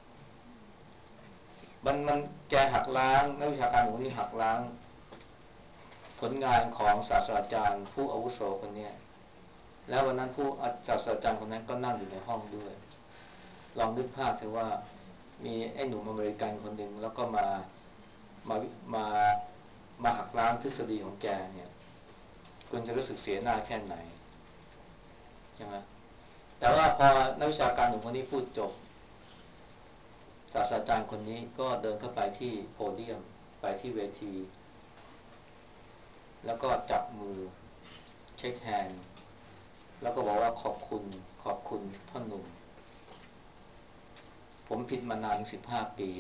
[SPEAKER 1] มันแกหักล้างนักวิชาการคนนี้หักล้างผลงานของศาสตราจารย์ผู้อาวุโสคนนี้แล้ววันนั้นผู้ศาสตราจารย์คนนั้นก็นั่งอยู่ในห้องด้วยลองนึกภาพสิว่ามีไอ้หนุ่มอเมริกันคนหนึ่งแล้วก็มามามาหักล้างทฤษฎีของแกเนี่ยคุณจะรู้สึกเสียหน้าแค่ไหนใช่ไหมแต่ว่าพอนักวิชาการหนุ่มคนนี้พูดจบศาสตราจารย์คนนี้ก็เดินเข้าไปที่โพเดียมไปที่เวทีแล้วก็จับมือเช็คแฮนด์แล้วก็บอกว่าขอบคุณพ่อหนุ่มผมผิดมานานถึง15 ปี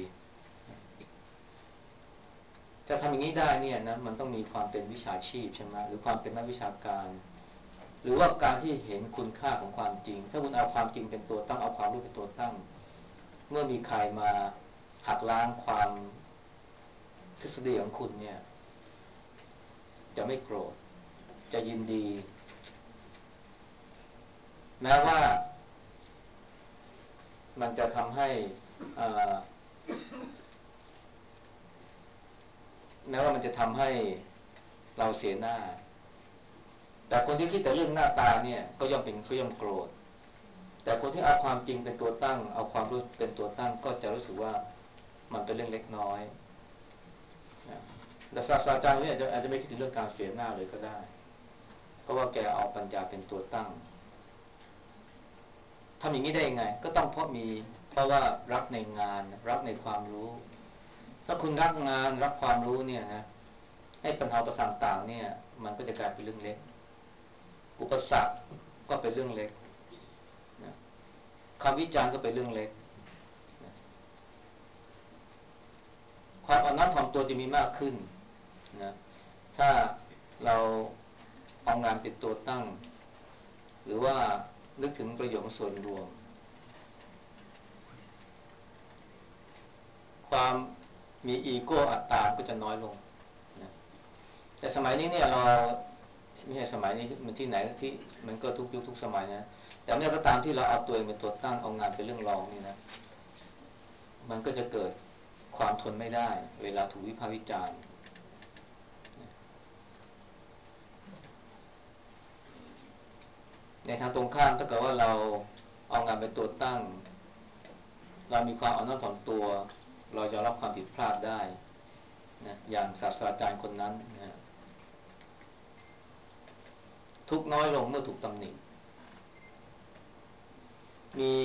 [SPEAKER 1] จะทำอย่างนี้ได้เนี่ยนะมันต้องมีความเป็นวิชาชีพใช่ไหมหรือความเป็นนักวิชาการหรือว่าการที่เห็นคุณค่าของความจริงถ้าคุณเอาความจริงเป็นตัวตั้งเอาความรู้เป็นตัวตั้งเมื่อมีใครมาหักล้างความทฤษฎีของคุณเนี่ยจะไม่โกรธจะยินดีแม้ว่ามันจะทำให้เราเสียหน้าแต่คนที่คิดแต่เรื่องหน้าตาเนี่ยก็ย่อมโกรธแต่คนที่เอาความจริงเป็นตัวตั้งเอาความรู้เป็นตัวตั้งก็จะรู้สึกว่ามันเป็นเรื่องเล็กน้อยนะแต่ศาสตราจารย์เนี่ยอาจจะไม่คิดถึงเรื่องการเสียหน้าเลยก็ได้เพราะว่าแกเอาปัญญาเป็นตัวตั้งทำอย่างนี้ได้ยังไงก็ต้องเพราะว่ารักในงานรักในความรู้ถ้าคุณรักงานรักความรู้เนี่ยนะให้ปัญหาประสานต่างเนี่ยมันก็จะกลายเป็นเรื่องเล็กอุปสรรคก็เป็นเรื่องเล็กนะคำวิจารณ์ก็เป็นเรื่องเล็กนะความอ่อนน้อมถ่อมตัวจะมีมากขึ้นนะถ้าเราเอางานเป็นตัวตั้งหรือว่านึกถึงประโยชน์ของส่วนรวมความมีอีโก้อัตตาก็จะน้อยลงนะแต่สมัยนี้เนี่ยเราไม่ใช่สมัยนี้มันที่ไหนที่มันก็ทุกยุคทุกสมัยนะแต่เมื่อก็ตามที่เราเอาตัวเองเป็นตัวตั้งเอางานเป็นเรื่องรองนี่นะมันก็จะเกิดความทนไม่ได้เวลาถูกวิพากษ์วิจารณ์ในทางตรงข้ามถ้าเกิดว่าเราเอางานเป็นตัวตั้งเรามีความอ่อนน้อมถ่อมตัวเรายอมรับความผิดพลาดได้นะอย่างศาสตราจารย์คนนั้นนะทุกน้อยลงเมื่อถูกตำหนิมี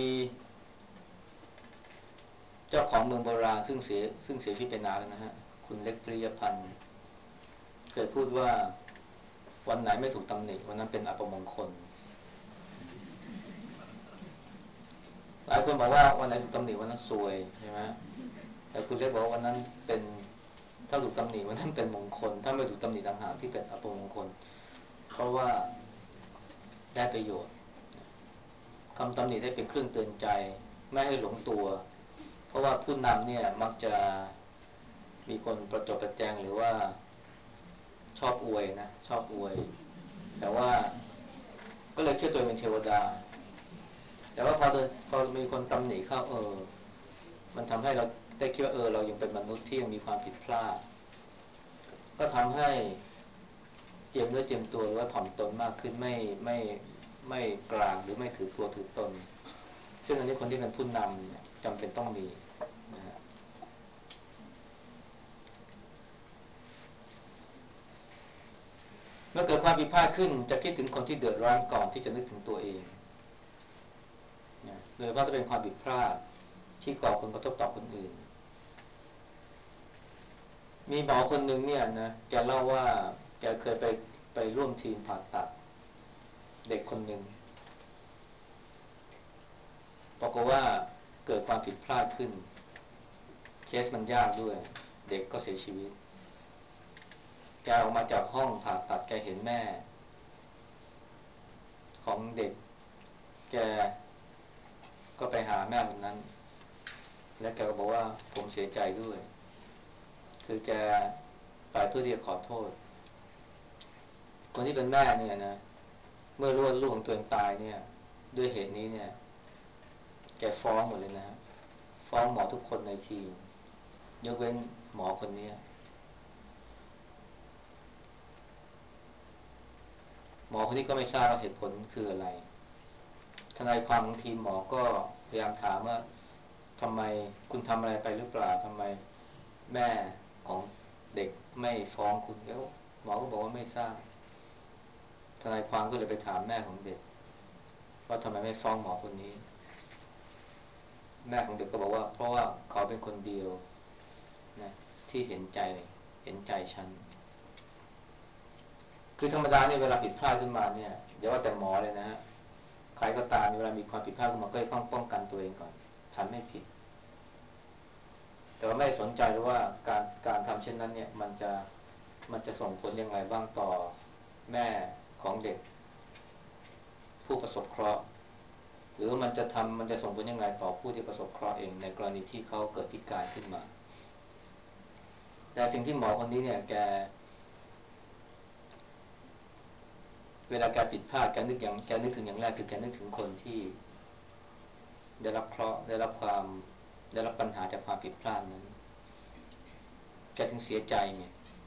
[SPEAKER 1] เจ้าของเมืองโบราณซึ่งเสียชีวิตไปนานแล้วนะฮะคุณเล็กปริยพันธ์เคยพูดว่าวันไหนไม่ถูกตำหนิวันนั้นเป็นอัปมงคลหลายคนบอกว่าวันไหนถูกตำหนิวันนั้นซวยใช่ไหมแต่คุณเล็กบอกว่าวันนั้นเป็นถ้าถูกตำหนิวันนั้นเป็นมงคลถ้าไม่ถูกตำหนิต่างหากที่เป็นอัปมงคลเพราะว่าได้ประโยชน์คำตำหนิได้เป็นเครื่องเตือนใจไม่ให้หลงตัวเพราะว่าผู้นำเนี่ยมักจะมีคนประจบประแจงหรือว่าชอบอวยนะชอบอวยแต่ว่าก็เลยคิดตัวเป็นเทวดาแต่ว่าพอมีคนตำหนิเข้ามันทำให้เราได้คิดว่าเรายังเป็นมนุษย์ที่ยังมีความผิดพลาดก็ทำให้เจียมเนื้อเจียมตัวหรือว่าถ่อมตนมากขึ้นไม่กลางหรือไม่ถือตัวถือตนซึ่งอันนี้คนที่เป็นผู้นำเนี่ยจำเป็นต้องมีนะฮะเมื่อเกิดความผิดพลาดขึ้นจะคิดถึงคนที่เดือดร้อนก่อนที่จะนึกถึงตัวเองนะโดยเฉพาะถ้าเป็นความผิดพลาดที่ก่อผลกระทบต่อคนอื่นมีหมอคนหนึ่งเนี่ยนะแกเล่าว่าแกเคยไปร่วมทีมผ่าตัดเด็กคนหนึ่งปรากฏว่าเกิดความผิดพลาดขึ้นเคสมันยากด้วยเด็กก็เสียชีวิตแกออกมาจากห้องผ่าตัดแกเห็นแม่ของเด็กแกก็ไปหาแม่คนนั้นและแกก็บอกว่าผมเสียใจด้วยคือแกไปเพื่อที่จะขอโทษคนที่เป็นแม่เนี่ยนะเมื่อรู้ว่าลูกของตัวเองตายเนี่ยด้วยเหตุนี้เนี่ยแกฟ้องหมดเลยนะฟ้องหมอทุกคนในทีมยกเว้นหมอคนนี้หมอคนนี้ก็ไม่ทราบว่าเหตุผลคืออะไรทนายความของทีมหมอก็พยายามถามว่าทำไมคุณทำอะไรไปหรือเปล่าทำไมแม่ของเด็กไม่ฟ้องคุณแล้วหมอก็บอกว่าไม่ทราบทนายความก็เลยไปถามแม่ของเด็กว่าทำไมไม่ฟ้องหมอคนนี้แม่ของเด็กก็บอกว่าเพราะว่าเขาเป็นคนเดียวนะที่เห็นใจฉันคือธรรมดาเนี่ยเวลาผิดพลาดขึ้นมาเนี่ยอย่าว่าแต่หมอเลยนะฮะใครก็ตามเวลามีความผิดพลาดขึ้นมาก็ต้องป้องกันตัวเองก่อนฉันไม่ผิดแต่ว่าไม่สนใจหรือว่าการทำเช่นนั้นเนี่ยมันจะส่งผลยังไงบ้างต่อแม่ของเด็กผู้ประสบเคราะห์หรือมันจะส่งผลยังไงต่อผู้ที่ประสบเคราะห์เองในกรณีที่เขาเกิดพิการขึ้นมาแต่สิ่งที่หมอคนนี้เนี่ยเวลาแกผิดพลาดแกนึกถึงอย่างแรกคือแกนึกถึงคนที่ได้รับเคราะห์ได้รับปัญหาจากความผิดพลาดนั้นแกถึงเสียใจไง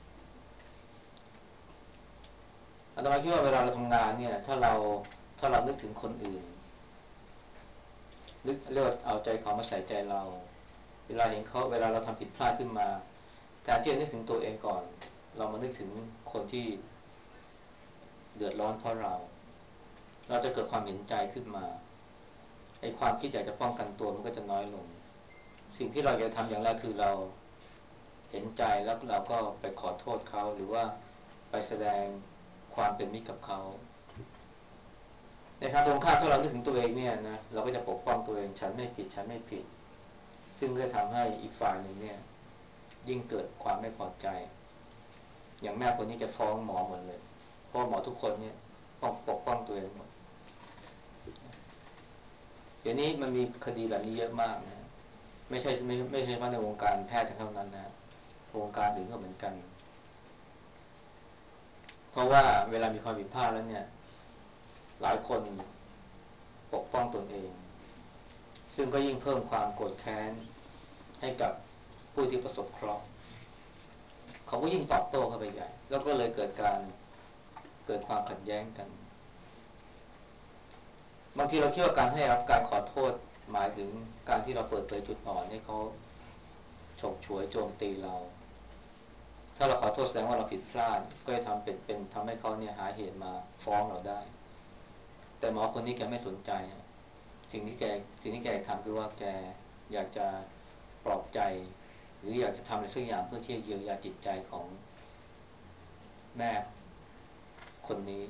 [SPEAKER 1] อาตมาคิดว่าเวลาเราทำงานเนี่ยถ้าเรานึกถึงคนอื่นนึกเรียกว่าเอาใจเขามาใส่ใจเราเวลาเราทำผิดพลาดขึ้นมาแทนที่จะนึกถึงตัวเองก่อนเรามานึกถึงคนที่เดือดร้อนเพราะเราจะเกิดความเห็นใจขึ้นมาไอ้ความคิดอยากจะป้องกันตัวมันก็จะน้อยลงสิ่งที่เราจะทำอย่างแรกคือเราเห็นใจแล้วเราก็ไปขอโทษเขาหรือว่าไปแสดงความเป็นมิตรกับเขาในทางตรงข้ามถ้าเรานึกถึงตัวเองเนี่ยนะเราก็จะปกป้องตัวเองฉันไม่ผิดซึ่งก็ทำให้อีกฝ่ายหนึ่งเนี่ยยิ่งเกิดความไม่พอใจอย่างแม่คนนี้จะฟ้องหมอหมดเลยเพราะหมอทุกคนเนี่ยปกป้องตัวเองหมดเดี๋ยวนี้มันมีคดีแบบนี้เยอะมากนะไม่ใช่เฉพาะในวงการแพทย์เท่านั้นนะวงการอื่นก็เหมือนกันเพราะว่าเวลามีความผิดพลาดแล้วเนี่ยหลายคนปกป้องตนเองซึ่งก็ยิ่งเพิ่มความโกรธแค้นให้กับผู้ที่ประสบเคราะห์เขาก็ยิ่งตอบโต้เข้าไปใหญ่แล้วก็เลยเกิดความขัดแย้งกันบางทีเราคิดว่าการให้รับการขอโทษหมายถึงการที่เราเปิดเผยจุดอ่อนให้เขาฉกฉวยโจมตีเราถ้าเราขอโทษแสดงว่าเราผิดพลาดก็จะทำเป็นทำให้เขาเนี่ยหาเหตุมาฟ้องเราได้แต่หมอคนนี้แกไม่สนใจสิ่งที่แกทำคือว่าแกอยากจะปลอบใจหรืออยากจะทำอะไรสักอย่างเพื่อที่จะเยียวยาจิตใจของแม่คนนี้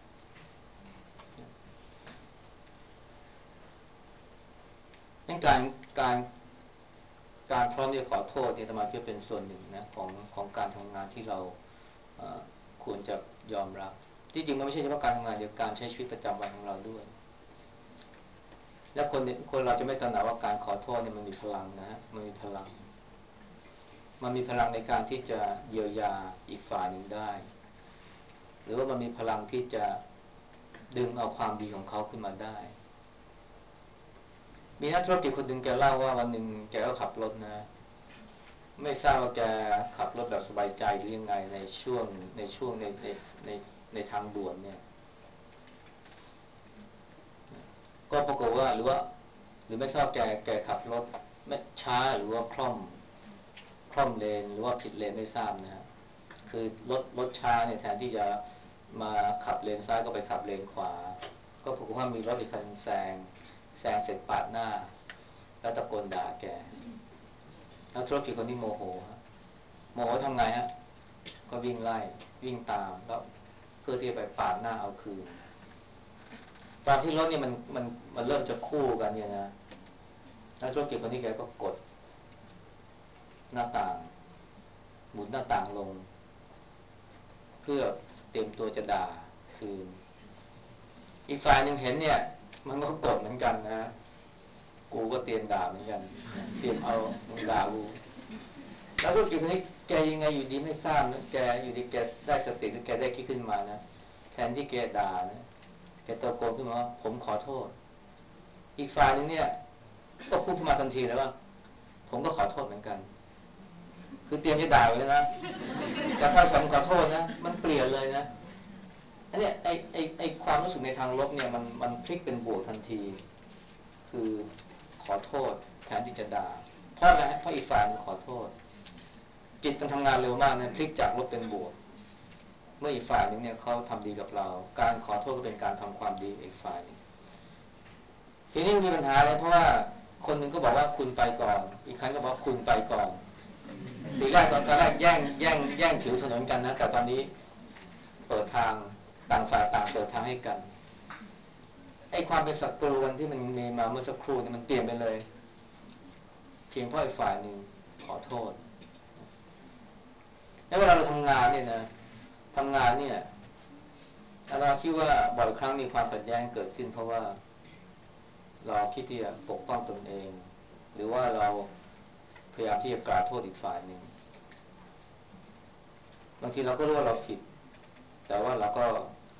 [SPEAKER 1] นั่นการการพร้อมที่จะขอโทษเนี่ยอาตมาคิดว่าเป็นส่วนหนึ่งนะของการทำงานที่เราควรจะยอมรับที่จริงมันไม่ใช่เฉพาะการทำงานเดียวการใช้ชีวิตประจำวันของเราด้วยและคนเราจะไม่ตระหนักว่าการขอโทษเนี่ยมันมีพลังนะฮะมันมีพลังในการที่จะเยียวยาอีกฝ่ายหนึ่งได้หรือว่ามันมีพลังที่จะดึงเอาความดีของเขาขึ้นมาได้มีนักธุรกิจคนหนึ่งแกเล่าว่าวันหนึ่งแกก็ขับรถนะไม่ทราบว่าแกขับรถแบบสบายใจหรือยังไงในช่วงในในทางด่วนเนี่ยก็ปรากฏว่าหรือไม่ทราบแกขับรถไม่ช้าหรือว่าคล่อมเลนหรือว่าผิดเลนไม่ทราบนะฮะคือรถช้าเนี่ยแทนที่จะมาขับเลนซ้ายก็ไปขับเลนขวาก็ปรากฏว่ามีรถอีกคันแซงเสร็จปาดหน้าแล้วตะโกนด่าแกนักธุรกิจคนนี้โมโหทำไงฮะก็วิ่งตามแล้วเพื่อที่จะไปปาดหน้าเอาคืนตอนที่รถเนี่ยมันเริ่มจะคู่กันเนี่ยนะนักธุรกิจคนนี้แกก็กดหน้าต่างหมุนหน้าต่างลงเพื่อเตรียมตัวจะด่าคืนอีกฝ่ายหนึ่งเห็นเนี่ยมันก็กดเหมือนกันนะกูก็เตรียมด่าเหมือนกันเตรียมเอามึงด่ากูแล้วธุรกิจคนนี้แกยังไงอยู่ดีไม่ทราบนะแกอยู่ดีแกได้สติหรือแกได้คิดขึ้นมานะแทนที่แกด่านะแกตะโกนขึ้นมาว่าผมขอโทษอีกฝ่ายนึงเนี่ยก็พูดขึ้นมาทันทีเลยว่าผมก็ขอโทษเหมือนกันคือเตรียมจะด่าไว้แล้วนะแต่พอฝ่ายนึงขอโทษนะมันเปลี่ยนเลยนะอันเนี้ยไอความรู้สึกในทางลบเนี่ยมันพลิกเป็นบวกทันทีคือขอโทษแทนที่จะด่าเพราะอะไรเพราะอีกฝ่ายมันขอโทษจิตมันทำงานเร็วมากนะพลิกจากลบเป็นบวกเมื่ออีกฝ่ายนึงเนี่ยเขาทำดีกับเราการขอโทษก็เป็นการทำความดีอีกฝ่ายนึงทีนี้มีปัญหาเลยเพราะว่าคนหนึ่งก็บอกว่าคุณไปก่อนอีกครั้งก็บอกคุณไปก่อนทีแรกตอนแรกแย่งผิวถนนกันนะแต่ตอนนี้เปิดทางต่างฝ่ายต่างเปิดทางให้กันไอ้ความเป็นศัตรูกันที่มันมีมาเมื่อสักครู่นี่มันเปลี่ยนไปเลยเพียงเพราะอีกฝ่ายหนึ่งขอโทษแล้วเวลาเราทำงานเนี่ยนะทำงานเนี่ยเราคิดว่าบ่อยครั้งมีความขัดแย้งเกิดขึ้นเพราะว่าเราคิดที่จะปกป้องตนเองหรือว่าเราพยายามที่จะกล่าวโทษอีกฝ่ายหนึ่งบางทีเราก็รู้ว่าเราผิดแต่ว่าเราก็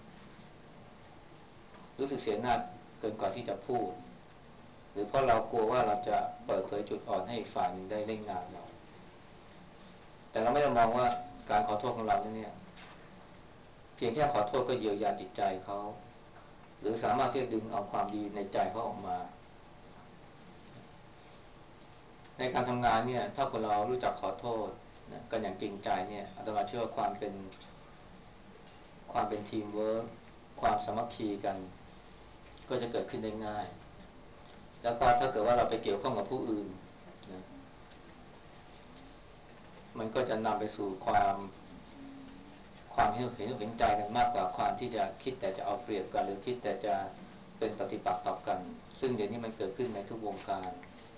[SPEAKER 1] รู้สึกเสียหน้าเกินกว่าที่จะพูดหรือเพราะเรากลัวว่าเราจะเปิดเผยจุดอ่อนให้อีกฝ่ายหนึ่งได้เล่นงานเราแต่เราไม่ได้มองว่าการขอโทษของเราเนี่ยเพียงแค่ขอโทษก็เยียวยาจิตใจเขาหรือสามารถที่จะดึงเอาความดีในใจเขาออกมาในการทำงานเนี่ยถ้าคนเรารู้จักขอโทษนะกันอย่างจริงใจเนี่ยอาตมาเชื่อว่าความเป็นทีมเวิร์คความสามัคคีกันก็จะเกิดขึ้นได้ง่ายแล้วก็ถ้าเกิดว่าเราไปเกี่ยวข้องกับผู้อื่นนะมันก็จะนำไปสู่ความเห็นใจกันมากกว่าความที่จะคิดแต่จะเอาเปรียบกันหรือคิดแต่จะเป็นปฏิปักษ์ต่อกันซึ่งเดี๋ยวนี้มันเกิดขึ้นในทุกวงการ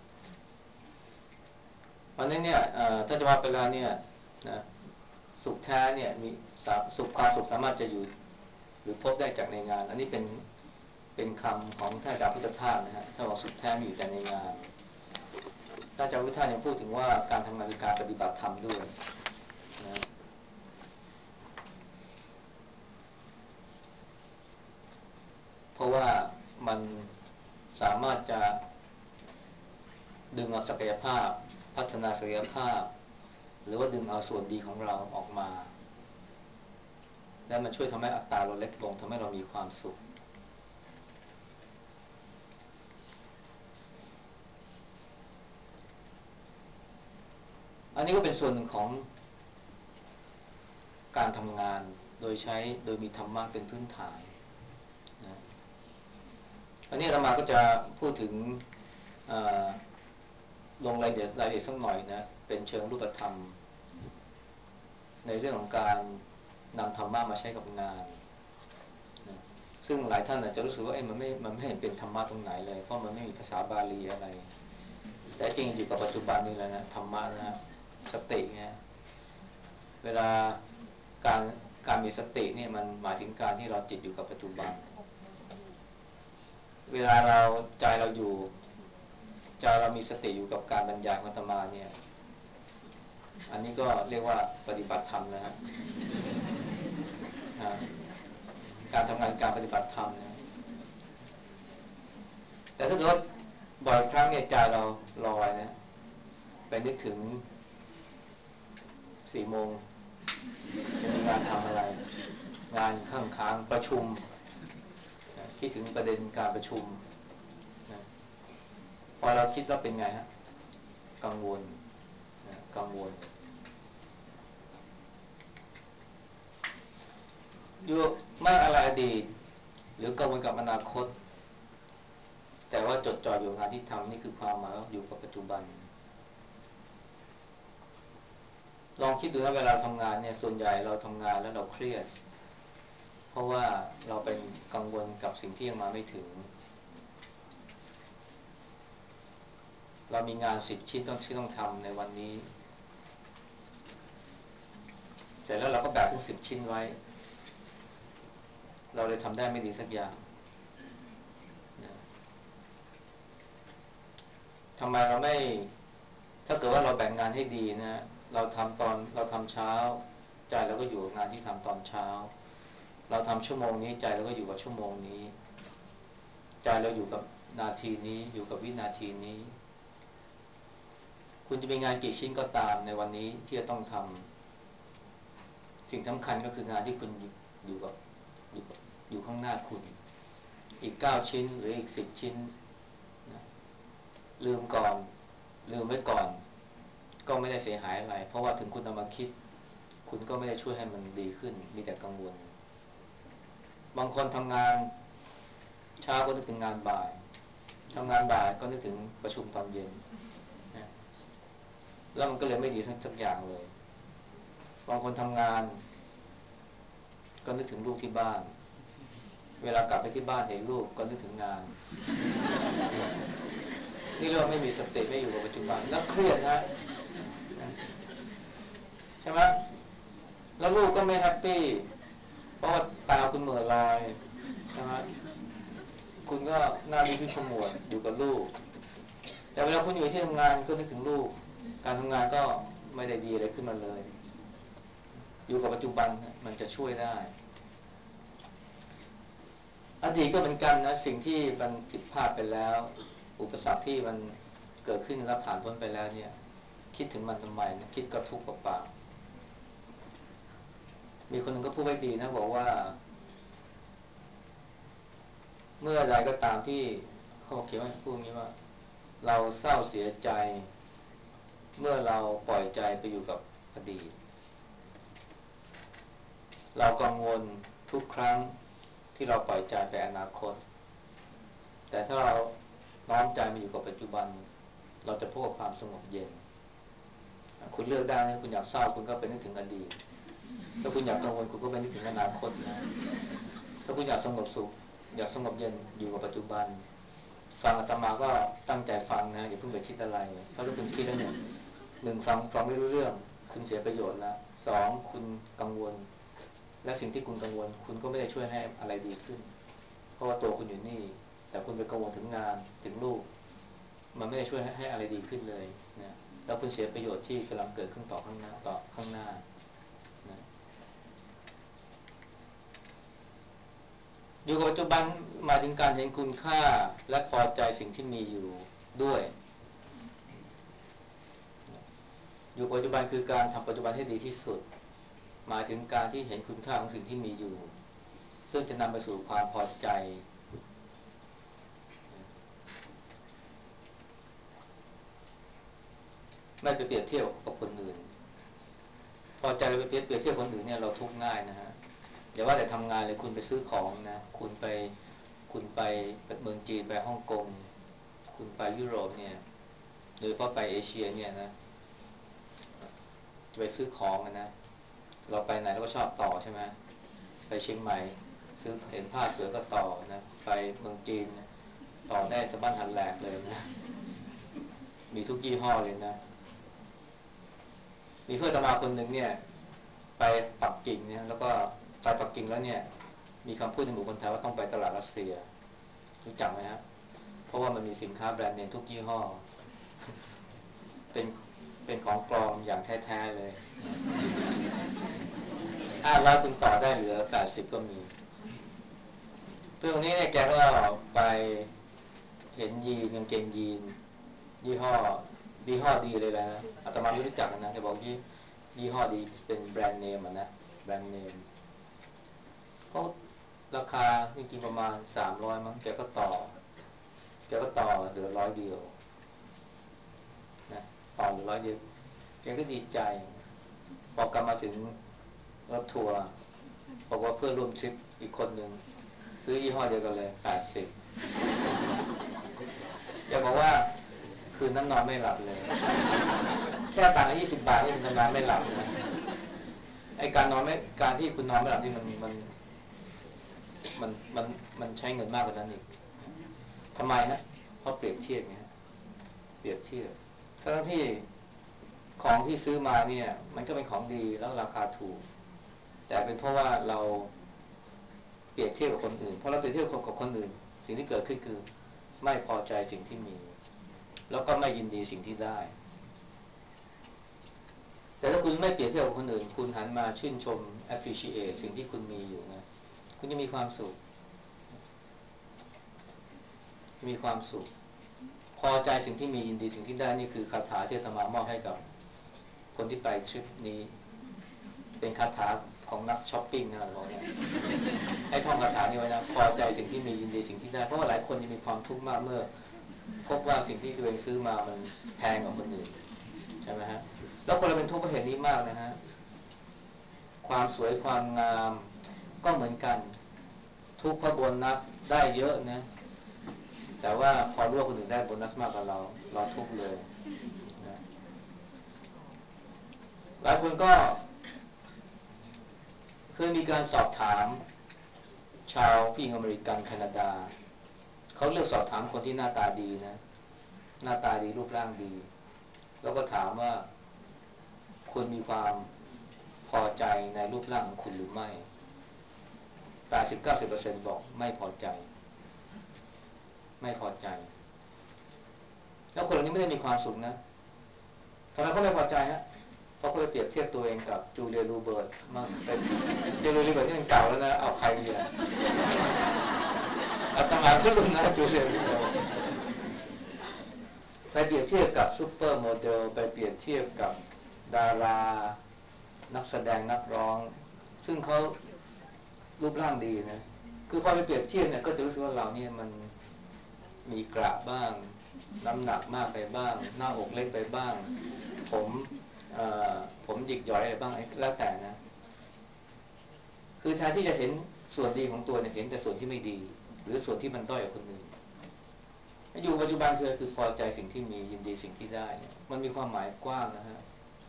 [SPEAKER 1] เพราะนั้นเนี่ยถ้าจะว่าไปแล้วเนี่ยนะสุขแท้เนี่ยมีความสุขสามารถจะอยู่หรือพบได้จากในงานอันนี้เป็นคำของท่านอาจารย์พุทธทาสนะฮะถ้าว่าสุขแท้มีอยู่แต่ในงานท่านอาจารย์พุทธทาสยังพูดถึงว่าการทำงานคือการปฏิบัติธรรมด้วยนะเพราะว่ามันสามารถจะดึงเอาศักยภาพพัฒนาศักยภาพหรือว่าดึงเอาส่วนดีของเราออกมาและมันช่วยทำให้อัตราเราเล็กลงทำให้เรามีความสุขอันนี้ก็เป็นส่วนหนึ่งของการทำงานโดยมีธรรมะเป็นพื้นฐานนะอันนี้อาตมาก็จะพูดถึงลงรายละเอียดสักหน่อยนะเป็นเชิงรูปธรรมในเรื่องของการนำธรรมะมาใช้กับงานนะซึ่งหลายท่านอาจจะรู้สึกว่ามันไม่เห็นเป็นธรรมะตรงไหนเลยเพราะมันไม่มีภาษาบาลีอะไรแต่จริงอยู่กับปัจจุบันนี่แหละนะธรรมะนะสติไงเวลาการการมีสติเนี่ยมันหมายถึงการที่เราจิตอยู่กับปัจจุบันเวลาใจเราอยู่ใจเรามีสติอยู่กับการบรรยายของอาตมาเนี่ยอันนี้ก็เรียกว่าปฏิบัติธรรมนะฮะการทำงานการปฏิบัติธรรมนะแต่ถ้าเกิดบ่อยครั้งเนี่ยใจเราลอยนะไปนึกถึง4 โมงจะมีงานทำอะไรงานข้างๆประชุมคิดถึงประเด็นการประชุมนะพอเราคิดแล้วเป็นไงฮะกังวลนะกังวลอยู่ไม่อะไรอดีตหรือกังวลกับอนาคตแต่ว่าจดจ่ออยู่งานที่ทำนี่คือความหมายอยู่กับปัจจุบันลองคิดดูนะเวลาทำงานเนี่ยส่วนใหญ่เราทำงานแล้วเราเครียดเพราะว่าเราเป็นกังวลกับสิ่งที่ยังมาไม่ถึงเรามีงาน10 ชิ้นที่ต้องทำในวันนี้เสร็จแล้วเราก็แบกทั้ง10 ชิ้นไว้เราเลยทำได้ไม่ดีสักอย่างนะทำไมเราไม่ถ้าเกิดว่าเราแบ่งงานให้ดีนะเราทำเช้าใจเราก็อยู่กับงานที่ทำตอนเช้าเราทำชั่วโมงนี้ใจเราก็อยู่กับชั่วโมงนี้ใจเราอยู่กับนาทีนี้อยู่กับวินาทีนี้คุณจะมีงานกี่ชิ้นก็ตามในวันนี้ที่จะต้องทำสิ่งสำคัญก็คืองานที่คุณอยู่กับอยู่กับอยู่ข้างหน้าคุณอีก9 ชิ้นหรืออีก10 ชิ้นนะลืมก่อนลืมไว้ก่อนก็ไม่ได้เสียหายอะไรเพราะว่าถึงคุณเอามาคิดคุณก็ไม่ได้ช่วยให้มันดีขึ้นมีแต่กังวลบางคนทำงานเช้าก็นึกถึงงานบ่ายทำงานบ่ายก็นึกถึงประชุมตอนเย็นนะแล้วมันก็เลยไม่ดีสักอย่างเลยบางคนทำงานก็นึกถึงลูกที่บ้านเวลากลับไปที่บ้านเห็นลูกก็นึกถึงงานนี่เรียกว่าไม่มีสติไม่อยู่กับปัจจุบันแล้วเครียดนะใช่ไหมแล้วลูกก็ไม่แฮปปี้เพราะว่าตาคุณเหม่อลอยใช่ไหมคุณก็หน้าที่ขมวดอยู่กับลูกแต่เวลาคุณอยู่ที่ทำงานก็นึกถึงลูกการทำงานก็ไม่ได้ดีอะไรขึ้นมาเลยอยู่กับปัจจุบันมันจะช่วยได้อดีตก็เหมือนกันนะสิ่งที่มันผิดพลาดไปแล้วอุปสรรคที่มันเกิดขึ้นแล้วผ่านพ้นไปแล้วเนี่ยคิดถึงมันทำไมนะคิดก็ทุกข์เปล่าๆมีคนหนึ่งก็พูดไว้ดีนะบอกว่าเมื่อใดก็ตามที่เขาเขียนว่าพูดงี้ว่าเราเศร้าเสียใจเมื่อเราปล่อยใจไปอยู่กับอดีตเรากังวลทุกครั้งที่เราปล่อยใจไปอนาคตแต่ถ้าเราน้อมใจมาอยู่กับปัจจุบันเราจะพบกับความสงบเย็นคุณเลือกได้ถ้าคุณอยากเศร้าคุณก็ไปนึกถึงอดีตถ้าคุณอยากกังวลคุณก็ไปนึกถึงอนาคตนะถ้าคุณอยากสงบสุขอยากสงบเย็นอยู่กับปัจจุบันฟังอาตมาก็ตั้งใจฟังนะอย่าเพิ่งไปคิดอะไรเพราะถ้าคุณคิดแล้วเนี่ย1ฟังไม่รู้เรื่องคุณเสียประโยชน์แล้ว2คุณกังวลและสิ่งที่คุณกังวลคุณก็ไม่ได้ช่วยให้อะไรดีขึ้นเพราะว่าตัวคุณอยู่นี่แต่คุณไปกังวลถึงงานถึงลูกมันไม่ได้ช่วยให้อะไรดีขึ้นเลยนะแล้วคุณเสียประโยชน์ที่กำลังเกิดขึ้นต่อข้างหน้านะอยู่กับปัจจุบันหมายถึงการเห็นคุณค่าและพอใจสิ่งที่มีอยู่ด้วยอยู่ปัจจุบันคือการทำปัจจุบันให้ดีที่สุดหมายถึงการที่เห็นคุณค่าของสิ่งที่มีอยู่ซึ่งจะนำไปสู่ความพอใจไม่ไปเปรียบเทียบกับคนอื่นพอใจเราไปเปรียบเทียบคนอื่นเนี่ยเราทุกข์ง่ายนะฮะอย่าว่าแต่ทำงานเลยคุณไปซื้อของนะคุณไปเมืองจีนไปฮ่องกงคุณไปยุโรปเนี่ยโดยเฉพาะไปเอเชียเนี่ยนะจะไปซื้อของนะเราไปไหนเราก็ชอบต่อใช่ไหมไปเชียงใหม่ซื้อเห็นผ้าสวยก็ต่อนะไปเมืองจีนต่อได้สะบั้นหันแหลกเลยนะมีทุกยี่ห้อเลยนะมีเพื่อนตมาคนหนึ่งเนี่ยไปปักกิ่งเนี่ยแล้วก็ไปปักกิ่งแล้วเนี่ยมีคำพูดในหมู่คนไทยว่าต้องไปตลาดรัสเซียรู้จักไหมฮะเพราะว่ามันมีสินค้าแบรนด์เนมทุกยี่ห้อเป็นเป็นของปลอมอย่างแท้ๆเลย500คุณต่อได้เหลือ80ก็มีเพื่อนคนนี้เนี่ยแกก็ไปเห็นยีนกางเกงยีนยี่ห้อดีเลยนะอาตมาไม่รู้จักนะแกบอกยี่ห้อดีเป็นแบรนด์เนมนะแบรนด์เนมเขาราคาจริงๆประมาณ300มั้งแกก็ต่อเหลือ100นะต่อเหลือ100แกก็ดีใจพอกลับมาถึงรถทัวร์บอกว่าเพื่อนร่วมทริปอีกคนหนึ่งซื้อยี่ห้อเดียวกันเลย80แกบอกว่าคืนนั้นนอนไม่หลับเลยแค่ต่างกัน20 บาทนี่มันนอนไม่หลับนะไอการที่คุณนอนไม่หลับนี่มันมันใช้เงินมากกว่านั้นอีกทำไมฮะเพราะเปรียบเทียบไงเปรียบเทียบทั้งที่ของที่ซื้อมาเนี่ยมันก็เป็นของดีแล้วราคาถูกแต่เป็นเพราะว่าเราเปรียบเทียบกับคนอื่นเพราะเราเปรียบเทียบกับคนอื่นสิ่งที่เกิดขึ้นคือไม่พอใจสิ่งที่มีแล้วก็ไม่ยินดีสิ่งที่ได้แต่ถ้าคุณไม่เปรียบเทียบกับคนอื่นคุณหันมาชื่นชม appreciate สิ่งที่คุณมีอยู่นะคุณจะมีความสุขพอใจสิ่งที่มียินดีสิ่งที่ได้นี่คือคาถาที่อาตมามอบให้กับคนที่ไปทริปนี้เป็นคาถาของนักช้อปปิ้งนะบอกเนี่ยให้ท่องคาถานี้ไว้นะพอใจสิ่งที่มียินดีสิ่งที่ได้เพราะว่าหลายคนจะมีความทุกข์มากเมื่อพบว่าสิ่งที่ตัวเองซื้อมามันแพงกว่าคนอื่นใช่ไหมฮะแล้วคนเราเป็นทุกข์เพราะเหตุนี้มากนะฮะความสวยความงามก็เหมือนกันทุกข์เพราะโบนัสได้เยอะนะแต่ว่าพอรู้ว่าคนอื่นได้โบนัสมากกว่าเราทุกข์เลยนะหลายคนก็เคยมีการสอบถามชาวผู้หญิงอเมริกันแคนาดาเขาเลือกสอบถามคนที่หน้าตาดีนะหน้าตาดีรูปร่างดีแล้วก็ถามว่าคุณมีความพอใจในรูปร่างของคุณหรือไม่80-90%บอกไม่พอใจแล้วคนเหล่านี้ไม่ได้มีความสุขนะทำไมเขาไม่พอใจฮะเพราะเขาไปเปรียบเทียบตัวเองกับจูเลียรูเบิร์ตมากเป็นจูเลียรูเบิร์ตนี่มันเก่าแล้วนะเอาใครเนี่ยอาตมาก็รู้นะจูเลียรูเบิร์ตไปเปรียบเทียบกับซูเปอร์โมเดลไปเปรียบเทียบกับดารานักแสดงนักร้องซึ่งเขารูปร่างดีนะคือพอไปเปรียบเทียบเนี่ยก็จะรู้สึกว่าเราเนี่ยมันมีกระบ้างน้ำหนักมากไปบ้างหน้าอกเล็กไปบ้างผมเอ่ผมหยิกหย่อยอะไรบ้างแล้วแต่นะคือแทนที่จะเห็นส่วนดีของตัวเนี่ยเห็นแต่ส่วนที่ไม่ดีหรือส่วนที่มันด้อยกว่าคนอื่นอยู่ปัจจุบันคือพอใจสิ่งที่มียินดีสิ่งที่ได้เนี่ยมันมีความหมายกว้างนะฮะ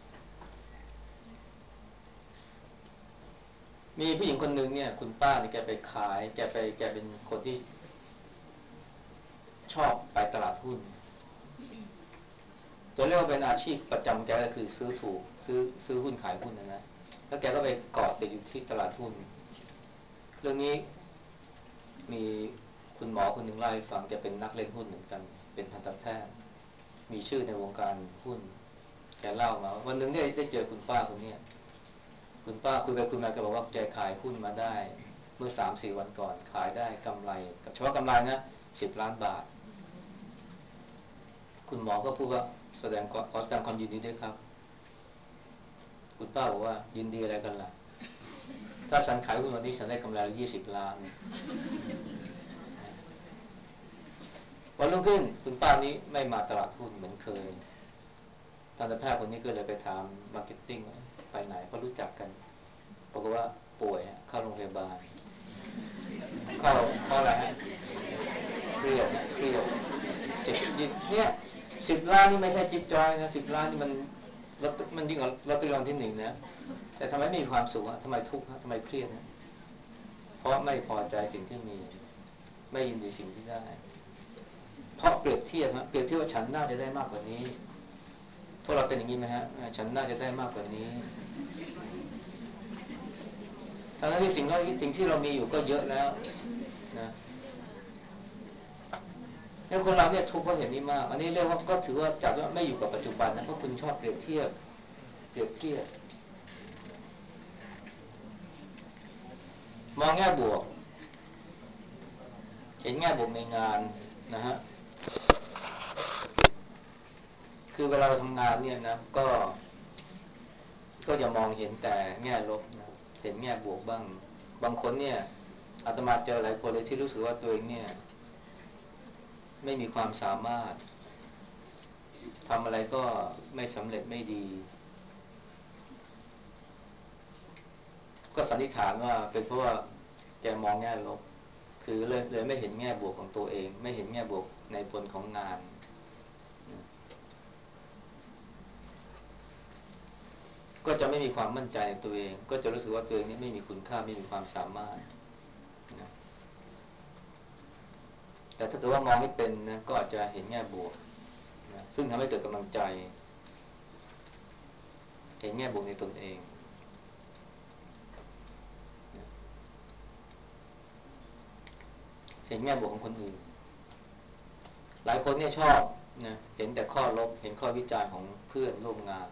[SPEAKER 1] มีผู้หญิงคนหนึ่งเนี่ยคุณป้าเนี่ยแกไปขายแกเป็นคนที่ชอบไปตลาดหุ้นจะเรียกว่าเป็นอาชีพประจำแกก็คือซื้อถูกซื้อหุ้นขายหุ้นนะแล้วแกก็ไปเกาะติดอยู่ที่ตลาดหุ้นเรื่องนี้มีคุณหมอคนหนึ่งเล่าให้ฟังแกเป็นนักเล่นหุ้นเหมือนกันเป็นทันตแพทย์มีชื่อในวงการหุ้นแกเล่ามาวันหนึ่งได้เจอคุณป้าคนนี้คุณป้าคุยไปคุยมาแกบอกว่าแกขายหุ้นมาได้เมื่อ3-4 วันก่อนขายได้กำไรเฉพาะกำไรนะ10 ล้านบาทคุณหมอก็พูดว่าขอแสดงความยินดีด้วยครับคุณป้าบอกว่ายินดีอะไรกันล่ะถ้าฉันขายหุ้นวันนี้ฉันได้กำไร20 ล้านวันรุ่งขึ้นคุณป้านี้ไม่มาตลาดหุ้นเหมือนเคยทันตแพทย์คนนี้ก็เลยไปถามมาร์เก็ตติ้งไปไหนเพราะรู้จักกันปรากฏว่าป่วยเข้าโรงพยาบาลเข้าเพราะอะไรฮะเครียดเนี่ย10 ล้านนี่ไม่ใช่จิ๊บจอยนะ10 ล้านนี่มันยิ่งกว่าลอตเตอรี่รางวัลที่ 1นะแต่ทำไมไม่มีความสุขทำไมทุกข์ทำไมเครียดนะเพราะไม่พอใจสิ่งที่มีไม่ยินดีสิ่งที่ได้เพราะเปรียบเทียบเปรียบเทียบว่าฉันน่าจะได้มากกว่านี้พวกเราเป็นอย่างนี้ไหมฮะฉันน่าจะได้มากกว่านี้ทั้งที่สิ่งที่เรามีอยู่ก็เยอะแล้วนะเนี่ยคนเราเนี่ยทุกข์เพราะเห็นนี้มากอันนี้เรียกว่าก็ถือว่าจัดว่าไม่อยู่กับปัจจุบันนะเพราะคุณชอบเปรียบเทียบมองแง่บวกเห็นแง่บวกในงานนะฮะคือเวลาเราทำงานเนี่ยนะก็อย่ามองเห็นแต่แง่ลบนะเห็นแง่บวกบ้างบางคนเนี่ยอาตมาเจอหลายคนเลยที่รู้สึกว่าตัวเองเนี่ยไม่มีความสามารถทำอะไรก็ไม่สำเร็จไม่ดีก็สันนิษฐานว่าเป็นเพราะว่าแกมองแง่ลบคือเลยไม่เห็นแง่บวกของตัวเองไม่เห็นแง่บวกในผลของงานก็จะไม่มีความมั่นใจในตัวเองก็จะรู้สึกว่าตัวเองนี้ไม่มีคุณค่าไม่มีความสามารถนะแต่ถ้าเกิดว่ามองไม่เป็นนะก็อาจจะเห็นแง่บวกนะซึ่งทำให้เกิดกำลังใจเห็นแง่บวกในตนเองนะเห็นแง่บวกของคนอื่นหลายคนเนี่ยชอบนะเห็นแต่ข้อลบเห็นข้อวิจารณ์ของเพื่อนร่วมงาน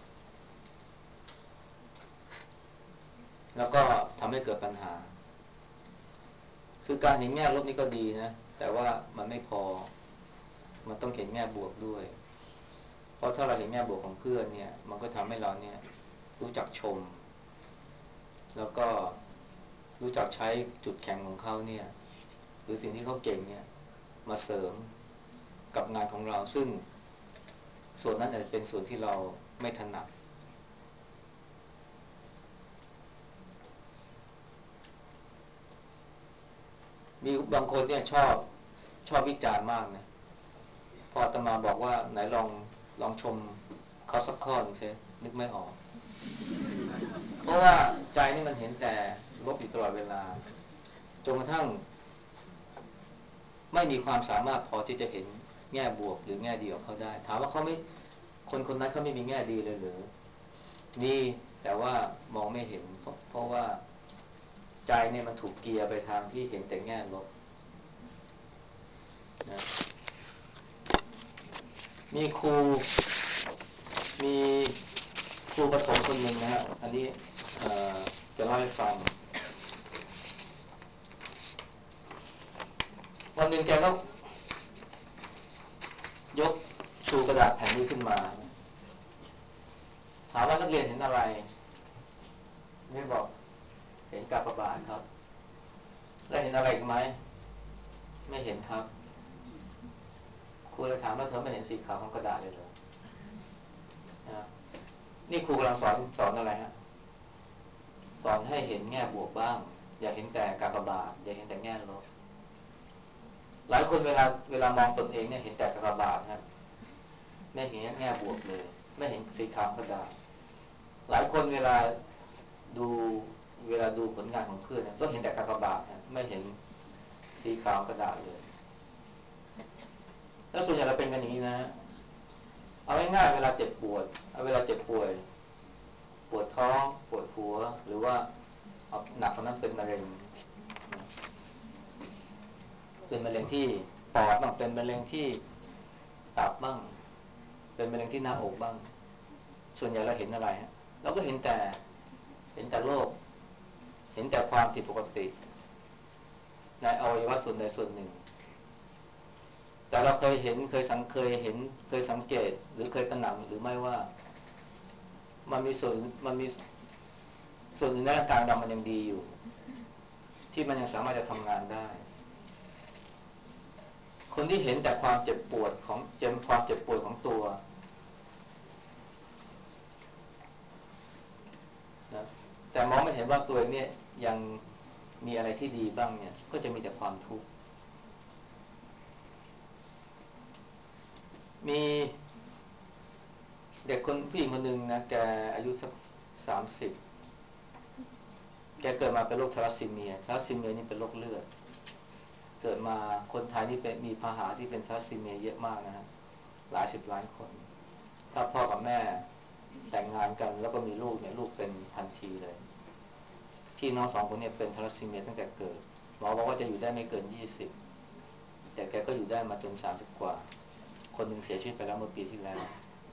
[SPEAKER 1] แล้วก็ทำให้เกิดปัญหาคือการเห็นแง่ลบนี่ก็ดีนะแต่ว่ามันไม่พอมันต้องเห็นแง่บวกด้วยเพราะถ้าเราเห็นแง่บวกของเพื่อนเนี่ยมันก็ทำให้เราเนี่ยรู้จักชมแล้วก็รู้จักใช้จุดแข็งของเขาเนี่ยหรือสิ่งที่เขาเก่งเนี่ยมาเสริมกับงานของเราซึ่งส่วนนั้นอาจจะเป็นส่วนที่เราไม่ถนัดมีบางคนเนี่ยชอบวิจารณ์มากนะพออาตมาบอกว่าไหนลองชมเขาสักข้อหนึ่งซินึกไม่ออกเพราะว่าใจนี่มันเห็นแต่ลบอยู่ตลอดเวลาจนกระทั่งไม่มีความสามารถพอที่จะเห็นแง่บวกหรือแง่ดีของเขาได้ถามว่าเขาไม่คนนั้นเขาไม่มีแง่ดีเลยหรือมีแต่ว่ามองไม่เห็นเพราะว่าใจเนี่ยมันถูกเกียร์ไปทางที่เห็นแต่แง่ลบนะมีมีครูประถมคนหนึ่งนะฮะอันนี้จะเล่าให้ฟังวันหนึ่งแกก็ยกชูกระดาษแผ่นนี้ขึ้นมาถามว่านักเรียนเห็นอะไรนี่บอกเห็นกากบาทครับแล้วเห็นอะไรอีกไหมไม่เห็นครับครูเลยถามว่าเธอไม่เห็นสีขาวของกระดาษเลยเหรอนะนี่ครูกำลังสอนอะไรฮะสอนให้เห็นแง่บวกบ้างอย่าเห็นแต่กากบาทอย่าเห็นแต่แง่ลบหลายคนเวลามองตนเองเนี่ยเห็นแต่กากบาทฮะไม่เห็นแง่บวกเลยไม่เห็นสีขาวกระดาษหลายคนดูเวลาดูผลงานของเพื่อนเนี่ยก็เห็นแต่กากบาทฮะไม่เห็นสีขาวกระดาษเลยแล้วส่วนใหญ่เราเป็นกันอย่างนี้นะเอาง่ายๆเวลาเจ็บปวดเอาเวลาเจ็บป่วยปวดท้องปวดหัวหรือว่าเอาหนักกว่านั้นเป็นมะเร็งที่ปอดบ้างเป็นมะเร็งที่ตับบ้างเป็นมะเร็งที่หน้าอกบ้างส่วนใหญ่เราเห็นอะไรฮะเราก็เห็นแต่โรคเห็นแต่ความผิดปกติในอวัยวะส่วนใดส่วนหนึ่งแต่เราเคยสังเกตหรือเคยตระหนักหรือไม่ว่ามันมีส่วนหนึ่งในร่างกายเรามันยังดีอยู่ที่มันยังสามารถจะทำงานได้คนที่เห็นแต่ความเจ็บปวดของความเจ็บปวดของตัวแต่มองไม่เห็นว่าตัวเองเนี่ยยังมีอะไรที่ดีบ้างเนี่ยก็จะมีแต่ความทุกข์มีเด็กคนผู้หญิงคนหนึ่งนะแกอายุสัก30แกเกิดมาเป็นโรคทาลัสซีเมียนี่เป็นโรคเลือดเกิดมาคนไทยนี่เป็นมีพาหะที่เป็นทาลัสซีเมียเยอะมากนะฮะหลายสิบล้านคนถ้าพ่อกับแม่แต่งงานกันแล้วก็มีลูกเนี่ยลูกเป็นทันทีเลยพี่น้อง2 คนเนี่ยเป็นทาลัสซีเมียตั้งแต่เกิดหมอบอกว่าจะอยู่ได้ไม่เกิน20แต่แกก็อยู่ได้มาจน30กว่าคนหนึ่งเสียชีวิตไปแล้วเมื่อปีที่แล้ว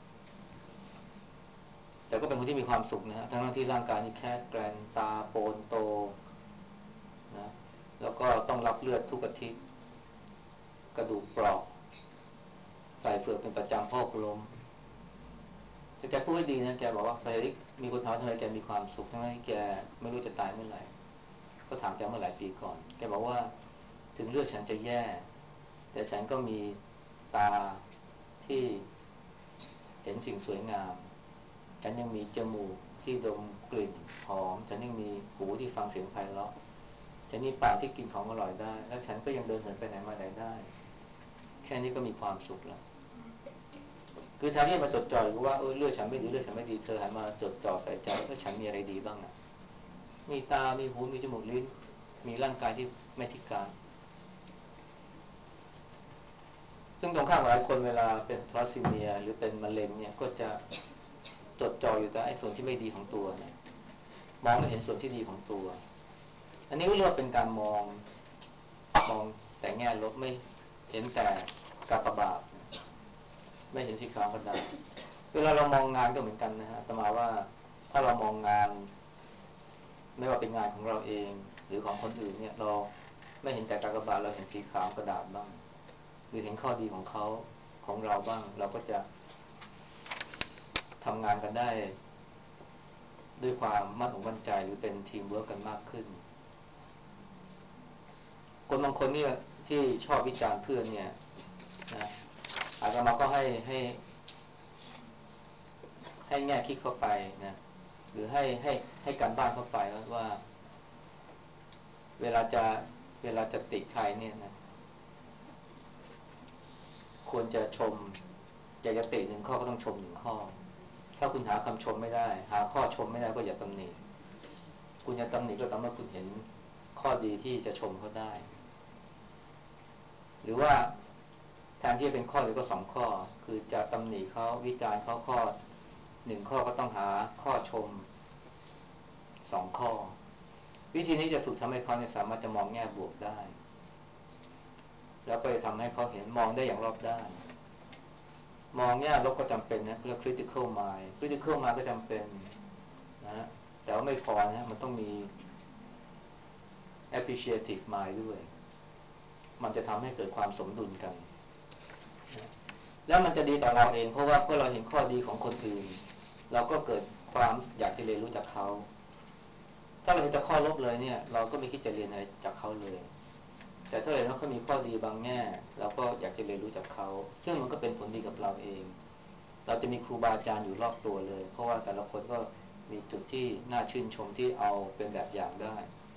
[SPEAKER 1] แต่ก็เป็นคนที่มีความสุขนะฮะทั้งที่ร่างกายนี่แค่แกรนตาโปนโตนะแล้วก็ต้องรับเลือดทุกอาทิตย์กระดูกเปราะใส่เฟือกเป็นประจำพ่อล้มแต่แกพูดให้ดีนะแกบอกว่าเฟรกมีคนถามทำไมแกมีความสุขทั้งที่แกไม่รู้จะตายเมื่อไหร่ก็ถามแกเมื่อหลายปีก่อนแกบอกว่าถึงเลือดฉันจะแย่แต่ฉันก็มีตาที่เห็นสิ่งสวยงามฉันยังมีจมูกที่ดมกลิ่นหอมฉันยังมีหูที่ฟังเสียงไพเราะฉันมีปากที่กินของอร่อยได้แล้วฉันก็ยังเดินเหินไปไหนมาไหนได้แค่นี้ก็มีความสุขแล้วคือแทนที่มาจดจ่ออยู่ว่าเลือดฉันไม่ดีเธอหันมาจดจ่อใส่ใจว่าฉันมีอะไรดีบ้างอ่ะมีตามีหูมีจมูกลิ้นมีร่างกายที่ไม่พิการซึ่งตรงข้ามกับหลายคนเวลาเป็นทรัสซีเมียหรือเป็นมะเร็งเนี่ยก็จะจดจ่ออยู่แต่ไอ้ส่วนที่ไม่ดีของตัวเนี่ยมองไม่เห็นส่วนที่ดีของตัวอันนี้ก็เรียกว่าเป็นการมองแต่แง่ลบไม่เห็นแต่กากบาทไม่เห็นสีขาวกระดาษเวลาเรามองงานก็เหมือนกันนะฮะแต่มาว่าถ้าเรามองงานไม่ว่าเป็นงานของเราเองหรือของคนอื่นเนี่ยเราไม่เห็นแต่กากบาทเราเห็นสีขาวกระดาษบ้างหรือเห็นข้อดีของเขาของเราบ้างเราก็จะทำงานกันได้ด้วยความมั่นอกมั่นใจหรือเป็นทีมเวิร์กกันมากขึ้นคนบางคนเนี่ยที่ชอบวิจารณ์เพื่อนเนี่ยนะอาตมาก็ให้แง่คิดเข้าไปนะหรือให้การบ้านเข้าไปว่าเวลาจะเวลาจะติใครเนี่ยนะควรจะชมอยากจะติ1 ข้อก็ต้องชม1 ข้อถ้าคุณหาคำชมไม่ได้หาข้อชมไม่ได้ก็อย่าตำหนิคุณจะตำหนิก็ต่อเมื่อคุณเห็นข้อดีที่จะชมเขาได้หรือว่าแทนที่จะเป็นข้อหรือก็2 ข้อคือจะตำหนิเขาวิจารณ์เขาข้อ1 ข้อก็ต้องหาข้อชม2 ข้อวิธีนี้จะฝึกทำให้เขาเนี่ยสามารถจะมองแง่บวกได้แล้วก็จะทำให้เขาเห็นมองได้อย่างรอบด้านมองแง่ลบก็จำเป็นนะเรียก critical mind ก็จำเป็นนะแต่ว่าไม่พอนะมันต้องมี appreciative mind ด้วยมันจะทำให้เกิดความสมดุลกันนะแล้วมันจะดีต่อเราเองเพราะว่าเมื่อเราเห็นข้อดีของคนอื่นเราก็เกิดความอยากจะเรียนรู้จากเขาถ้าเราเห็นแต่ข้อลบเลยเนี่ยเราก็ไม่คิดจะเรียนอะไรจากเขาเลยแต่ถ้าเห็นว่าเขามีข้อดีบางแง่เราก็อยากจะเรียนรู้จากเขาซึ่งมันก็เป็นผลดีกับเราเองเราจะมีครูบาอาจารย์อยู่รอบตัวเลยเพราะว่าแต่ละคนก็มีจุดที่น่าชื่นชมที่เอาเป็นแบบอย่างได้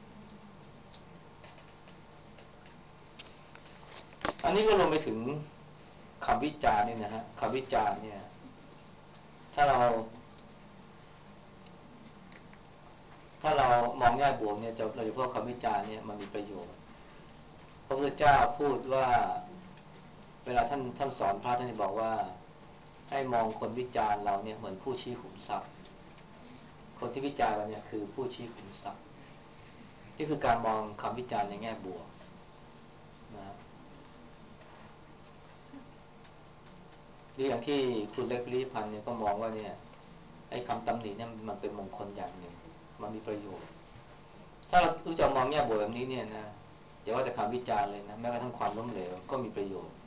[SPEAKER 1] อันนี้ก็รวมไปถึงคำวิจารณ์นี่นะฮะคำวิจารณ์เนี่ยถ้าเรามองแง่บวกเนี่ยโดยเฉพาะคำวิจารณ์เนี่ยมันมีประโยชน์พระพุทธเจ้าพูดว่าเวลาท่านสอนพระท่านจะบอกว่าให้มองคนวิจารณ์เราเนี่ยเหมือนผู้ชี้ขุมทรัพย์คนที่วิจารณ์เราเนี่ยคือผู้ชี้ขุมทรัพย์นี่คือการมองคำวิจารณ์ในแง่บวกนะหรืออย่างที่คุณเล็กลี้พันธ์เนี่ยก็มองว่าเนี่ยไอ้คำตำหนิเนี่ยมันเป็นมงคลอย่างหนึ่งมันมีประโยชน์ถ้าเรารู้จักมองแง่บวกแบบนี้เนี่ยนะอย่าว่าแต่คำวิจารณ์เลยนะแม้กระทั่งความล้มเหลวก็มีประโยชน์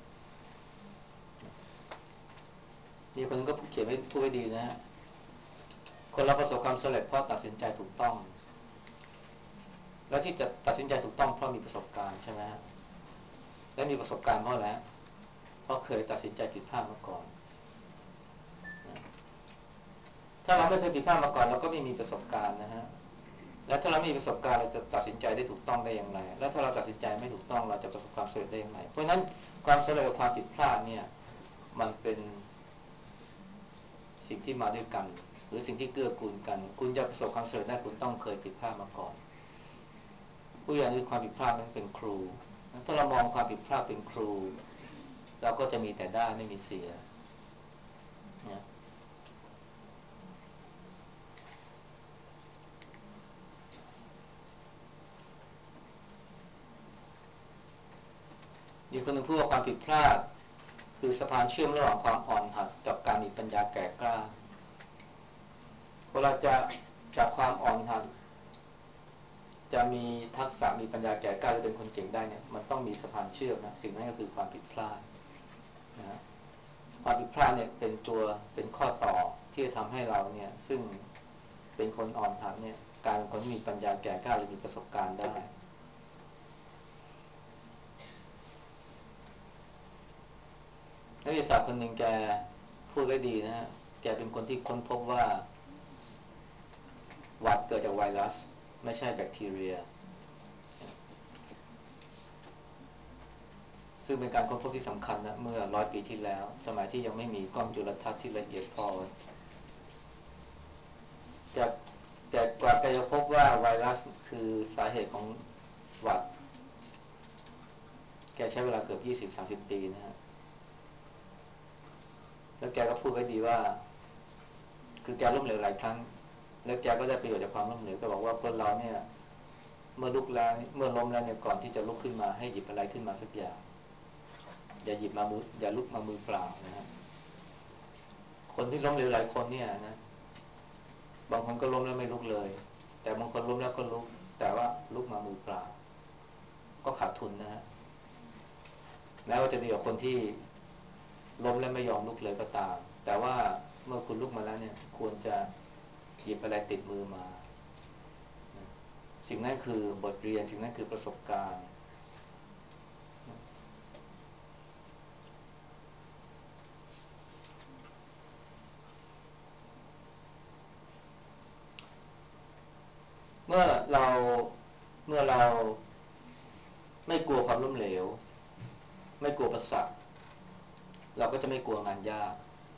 [SPEAKER 1] มีคนก็เขียนไว้พูดไว้ดีนะฮะคนเราประสบความสำเร็จเพราะตัดสินใจถูกต้องแล้วที่จะตัดสินใจถูกต้องเพราะมีประสบการณ์ใช่ไหมฮะและมีประสบการณ์เพราะอะไรเพราะเคยตัดสินใจผิดพลาดมาก่อนถ้าเราไม่เคยผิดพลาดมาก่อนเราก็ไม่มีประสบการณ์นะฮะและถ้าเราไม่มีประสบการณ์เราจะตัดสินใจได้ถูกต้องได้อย่างไรและถ้าเราตัดสินใจไม่ถูกต้องเราจะประสบความสำเร็จได้อย่างไรเพราะฉะนั้นความสำเร็จกับความผิดพลาดเนี่ยมันเป็นสิ่งที่มาด้วยกันหรือสิ่งที่เกื้อกูลกันคุณจะประสบความสำเร็จได้คุณต้องเคยผิดพลาดมาก่อนผู้ใหญ่ในความผิดพลาดนั้นเป็นครูถ้าเรามองความผิดพลาดเป็นครูเราก็จะมีแต่ได้ไม่มีเสียนะมีคนหนึ่งพูดว่าความผิดพลาดคือสะพานเชื่อมระหว่างความอ่อนหัดกับการมีปัญญาแก่กล้าเวลาจะจากความอ่อนหัดจะมีทักษะมีปัญญาแก่กล้าจะเป็นคนเก่งได้เนี่ยมันต้องมีสะพานเชื่อมนะสิ่งนั้นก็คือความผิดพลาดนะความผิดพลาดเนี่ยเป็นข้อต่อที่จะทำให้เราเนี่ยซึ่งเป็นคนอ่อนหัดเนี่ยการเป็นคนที่มีปัญญาแก่กล้าหรือมีประสบการณ์ได้นักวิทยาศาสตร์คนหนึ่งแกพูดไว้ดีนะฮะแกเป็นคนที่ค้นพบว่าหวัดเกิดจากไวรัสไม่ใช่แบคทีเรียซึ่งเป็นการค้นพบที่สำคัญนะเมื่อ100 ปีที่แล้วสมัยที่ยังไม่มีกล้องจุลทรรศน์ที่ละเอียดพอแต่แต่กว่าจะพบว่าไวรัสคือสาเหตุของหวัดแกใช้เวลาเกือบ20-30 ปีนะฮะแล้วแกก็พูดไว้ดีว่าคือแกล้มเหลวหลายครั้งแล้วแกก็ได้ประโยชน์จากความล้มเหลวก็บอกว่าคนเราเนี่ยเมื่อลุกแล้วเมื่อล้มแล้วเนี่ยก่อนที่จะลุกขึ้นมาให้หยิบอะไรขึ้นมาสักอย่างอย่าหยิบมามืออย่าลุกมามือเปล่านะฮะคนที่ล้มเหลวหลายคนเนี่ยนะบางคนก็ล้มแล้วไม่ลุกเลยแต่บางคนล้มแล้วก็ลุกแต่ว่าลุกมามือเปล่าก็ขาดทุนนะฮะแม้ว่าจะดีกว่าคนที่ล้มแล้วไม่ยอมลุกเลยก็ตามแต่ว่าเมื่อคุณลุกมาแล้วเนี่ยควรจะหยิบอะไรติดมือมาสิ่งนั้นคือบทเรียนสิ่งนั้นคือประสบการณ์เมื่อเราเมื่อเราไม่กลัวความล้มเหลวไม่กลัวประสาทเราก็จะไม่กลัวงานยาก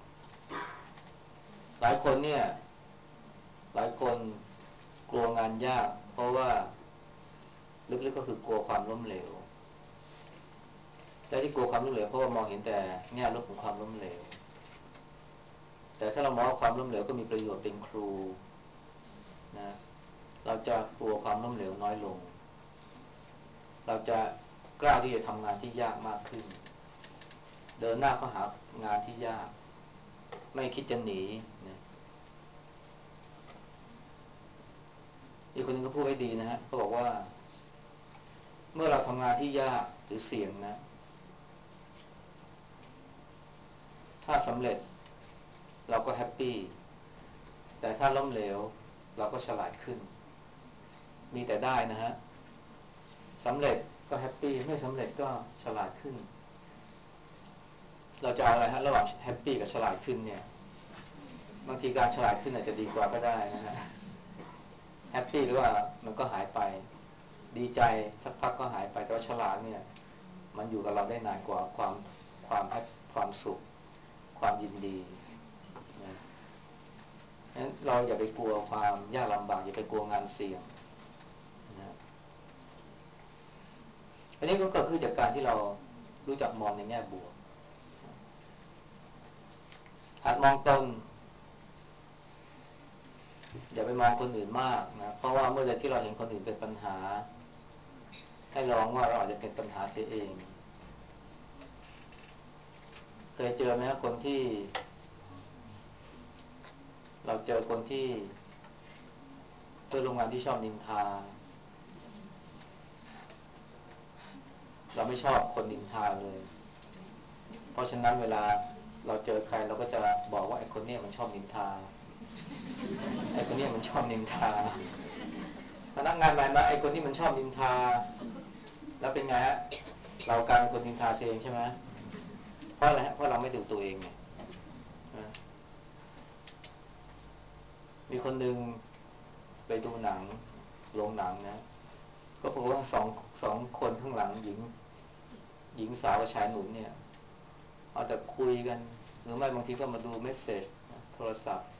[SPEAKER 1] หลายคนเนี่ยหลายคนกลัวงานยากเพราะว่าลึกๆก็คือกลัวความล้มเหลวและที่กลัวความล้มเหลวเพราะว่ามองเห็นแต่แง่ลบของความล้มเหลวแต่ถ้าเรามองว่าความล้มเหลวก็มีประโยชน์เป็นครูนะเราจะกลัวความล้มเหลวน้อยลงเราจะกล้าที่จะทำงานที่ยากมากขึ้นเดินหน้าเข้าหางานที่ยากไม่คิดจะหนีนะอีกคนนึงก็พูดไว้ดีนะฮะเขาบอกว่าเมื่อเราทำงานที่ยากหรือเสี่ยงนะถ้าสำเร็จเราก็แฮปปี้แต่ถ้าล้มเหลวเราก็ฉลาดขึ้นมีแต่ได้นะฮะสำเร็จก็แฮปปี้ไม่สำเร็จก็ฉลาดขึ้นเราจะเอาอะไรฮะระหว่างแฮปปี้กับฉลาดขึ้นเนี่ยบางทีการฉลาดขึ้นอาจจะดีกว่าก็ได้นะฮะแฮปปี้หรือว่ามันก็หายไปดีใจสักพักก็หายไปแต่ว่าฉลาดเนี่ยมันอยู่กับเราได้นานกว่าความแฮปความสุขความยินดีนะงั้นเราอย่าไปกลัวความยากลำบากอย่าไปกลัวงานเสี่ยงนะอันนี้ก็เกิดขึ้นจากการที่เรารู้จักมองในแง่บวกหัดมองตนอย่าไปมองคนอื่นมากนะเพราะว่าเมื่อใดที่เราเห็นคนอื่นเป็นปัญหาให้ลองว่าเราอาจจะเป็นปัญหาเสียเองเคยเจอไหมครับคนที่เราเจอคนที่เพื่อนร่วมงานที่ชอบนินทาเราไม่ชอบคนนินทาเลยเพราะฉะนั้นเวลาเราเจอใครเราก็จะบอกว่าไอ้คนเนี้ยมันชอบนินทาไอ้คนเนี้ยมันชอบนินทาพนักงานใหม่มาไอ้คนนี้มันชอบนินทาแล้วเป็นไงฮะเรากลายเป็นคนนินทาเองใช่ไหมเพราะอะไรฮะเพราะเราไม่ดูตัวเองไงมีคนหนึ่งไปดูหนังโรงหนังนะก็พบว่าสองคนข้างหลังหญิงสาวกับชายหนุ่มเนี่ยเอาแต่คุยกันหรือไม่บางทีก็มาดูเมสเซจโทรศัพท์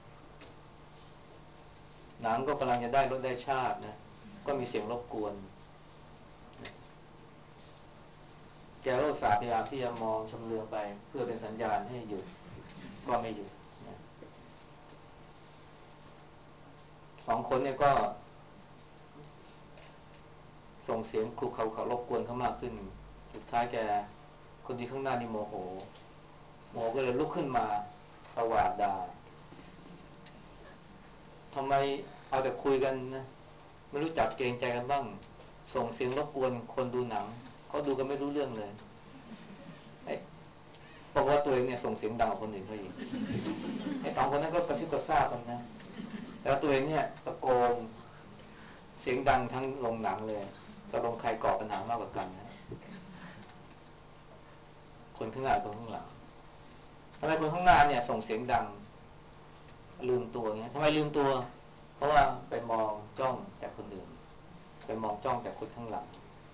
[SPEAKER 1] หนังก็กำลังจะได้รสได้ชาตินะก็มีเสียงรบกวนแกก็อุตส่าห์พยายามที่จะมองชำเลืองไปเพื่อเป็นสัญญาณให้หยุดก็ไม่หยุดนะสองคนเนี่ยก็ส่งเสียงคลุกเขารบกวนเขามากขึ้นสุดท้ายแกคนที่ข้างหน้านี่โมโหก็เลยลุกขึ้นมาตวาดด่าทำไมเอาแต่คุยกันนะไม่รู้จักเกรงใจกันบ้างส่งเสียงรบกวนคนดูหนังเขาดูกันไม่รู้เรื่องเลยบอกว่าตัวเองเนี่ยส่งเสียงดังกว่าคนอื่นเขาอีกไอ้สองคนนั้นก็กระซิบกระซาบกันนะแต่ตัวเองเนี่ยตะโกนเสียงดังทั้งโรงหนังเลยตกลงใครก่อปัญหามากกว่ากันนะคนข้างหน้าคนข้างหลังทำไมคนข้างหน้าเนี่ยส่งเสียงดังลืมตัวเงี้ยทำไมลืมตัวเพราะว่าไปมองจ้องแต่คนอื่นไปมองจ้องแต่คนข้างหลัง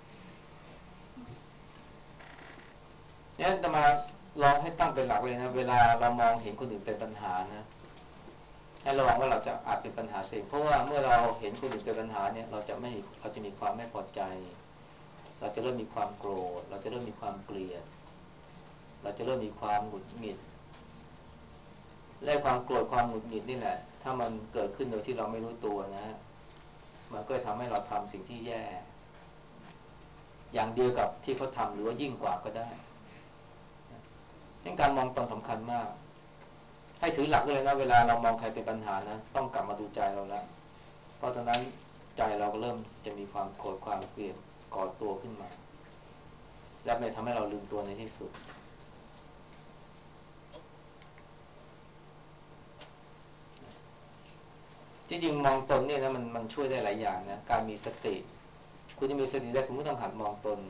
[SPEAKER 1] เนี่ยจะมาลองให้ตั้งเป็นหลักเลยนะเวลาเรามองเห็นคนอื่นเป็นปัญหานะให้ระวังว่าเราจะอาจเป็นปัญหาเองเพราะว่าเมื่อเราเห็นคนอื่นเป็นปัญหาเนี่ยเราจะมีความไม่พอใจเราจะเริ่มมีความโกรธเราจะเริ่มมีความเกลียดเราจะเริ่มมีความหงุดหงิดและความโกรธความหงุดหงิดนี่แหละถ้ามันเกิดขึ้นโดยที่เราไม่รู้ตัวนะมันก็ทำให้เราทำสิ่งที่แย่อย่างเดียวกับที่เขาทำหรือว่ายิ่งกว่าก็ได้การมองตนสำคัญมากให้ถือหลักเลยนะเวลาเรามองใครเป็นปัญหานะต้องกลับมาดูใจเราแล้วเพราะฉะนั้นใจเราก็เริ่มจะมีความโกรธความเกลียดก่อตัวขึ้นมาและมันทำให้เราลืมตัวในที่สุดที่จริงมองตนเนี่ยนะมันช่วยได้หลายอย่างนะการมีสติคุณจะมีสติได้คุณก็ต้องหัดมองตน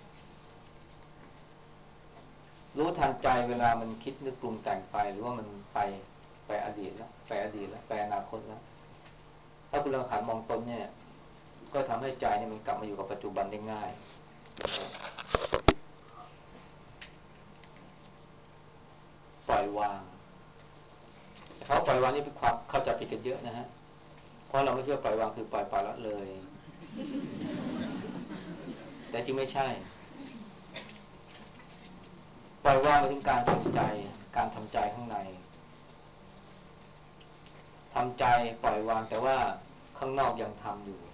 [SPEAKER 1] รู้ทันใจเวลามันคิดนึกปรุงแต่งไปหรือว่ามันไปอดีตแล้วไปอนาคตแล้วถ้าคุณลองหัดมองตนเนี่ยก็ทำให้ใจเนี่ยมันกลับมาอยู่กับปัจจุบันได้ง่ายปล่อยวางเขาปล่อยวางนี่เป็นความเข้าใจผิดกันเยอะนะฮะเพราะเราไม่เชื่อปล่อยวางคือปล่อยปละละเลยแต่จริงไม่ใช่ปล่อยวางไปถึงการทำใจข้างในทำใจปล่อยวางแต่ว่าข้างนอกยังทำอยู่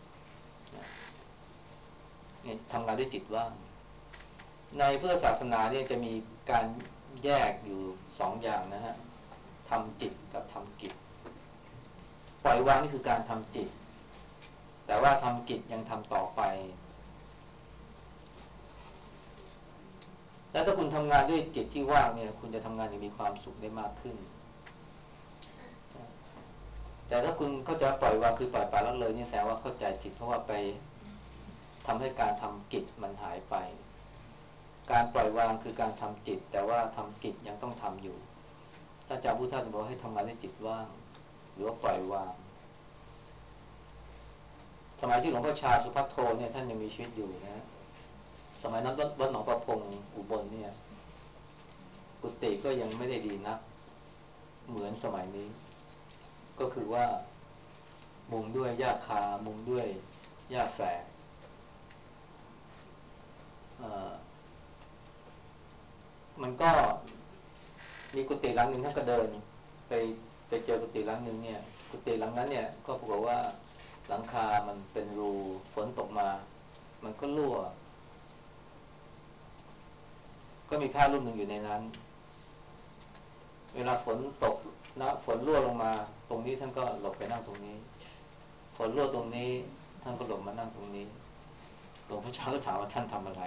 [SPEAKER 1] เนี่ยทำงานด้วยจิตว่างในพุทธศาสนาเนี่ยจะมีการแยกอยู่สองอย่างนะฮะทำจิตกับทำกิจปล่อยวางนี่คือการทำจิตแต่ว่าทำกิจยังทำต่อไปแล้วถ้าคุณทำงานด้วยจิตที่ว่างเนี่ยคุณจะทำงานอย่างมีความสุขได้มากขึ้นแต่ถ้าคุณเข้าใจปล่อยวางคือปล่อยปละละเลยนี่แสดงว่าเข้าใจผิดเพราะว่าไปทำให้การทำกิจมันหายไปการปล่อยวางคือการทำจิตแต่ว่าทำกิจยังต้องทำอยู่ถ้าอาจารย์พุทธทาสบอกให้ทำงานด้วยจิตว่างหรือว่าปล่อยวางสมัยที่หลวงพ่อชาสุภัทโทเนี่ยท่านยังมีชีวิตอยู่นะสมัยนั้นวัดหนองประพงอุบลเนี่ยกุฏิก็ยังไม่ได้ดีนักเหมือนสมัยนี้ก็คือว่ามุงด้วยหญ้าคามุงด้วยหญ้าแฝกมันก็มีกุฏิหลังหนึ่งท่านก็เดินไปเจอกุฏิหลังหนึ่งเนี่ยกุฏิหลังนั้นเนี่ยก็ปรากฏว่าหลังคามันเป็นรูฝนตกมามันก็รั่วก็มีพระรูปหนึ่งอยู่ในนั้นเวลาฝนตกนะฝนรั่วลงมาตรงนี้ท่านก็หลบไปนั่งตรงนี้ฝนรั่วตรงนี้ท่านก็หลบมานั่งตรงนี้หลวงพ่อเจ้าก็ถามว่าท่านทำอะไร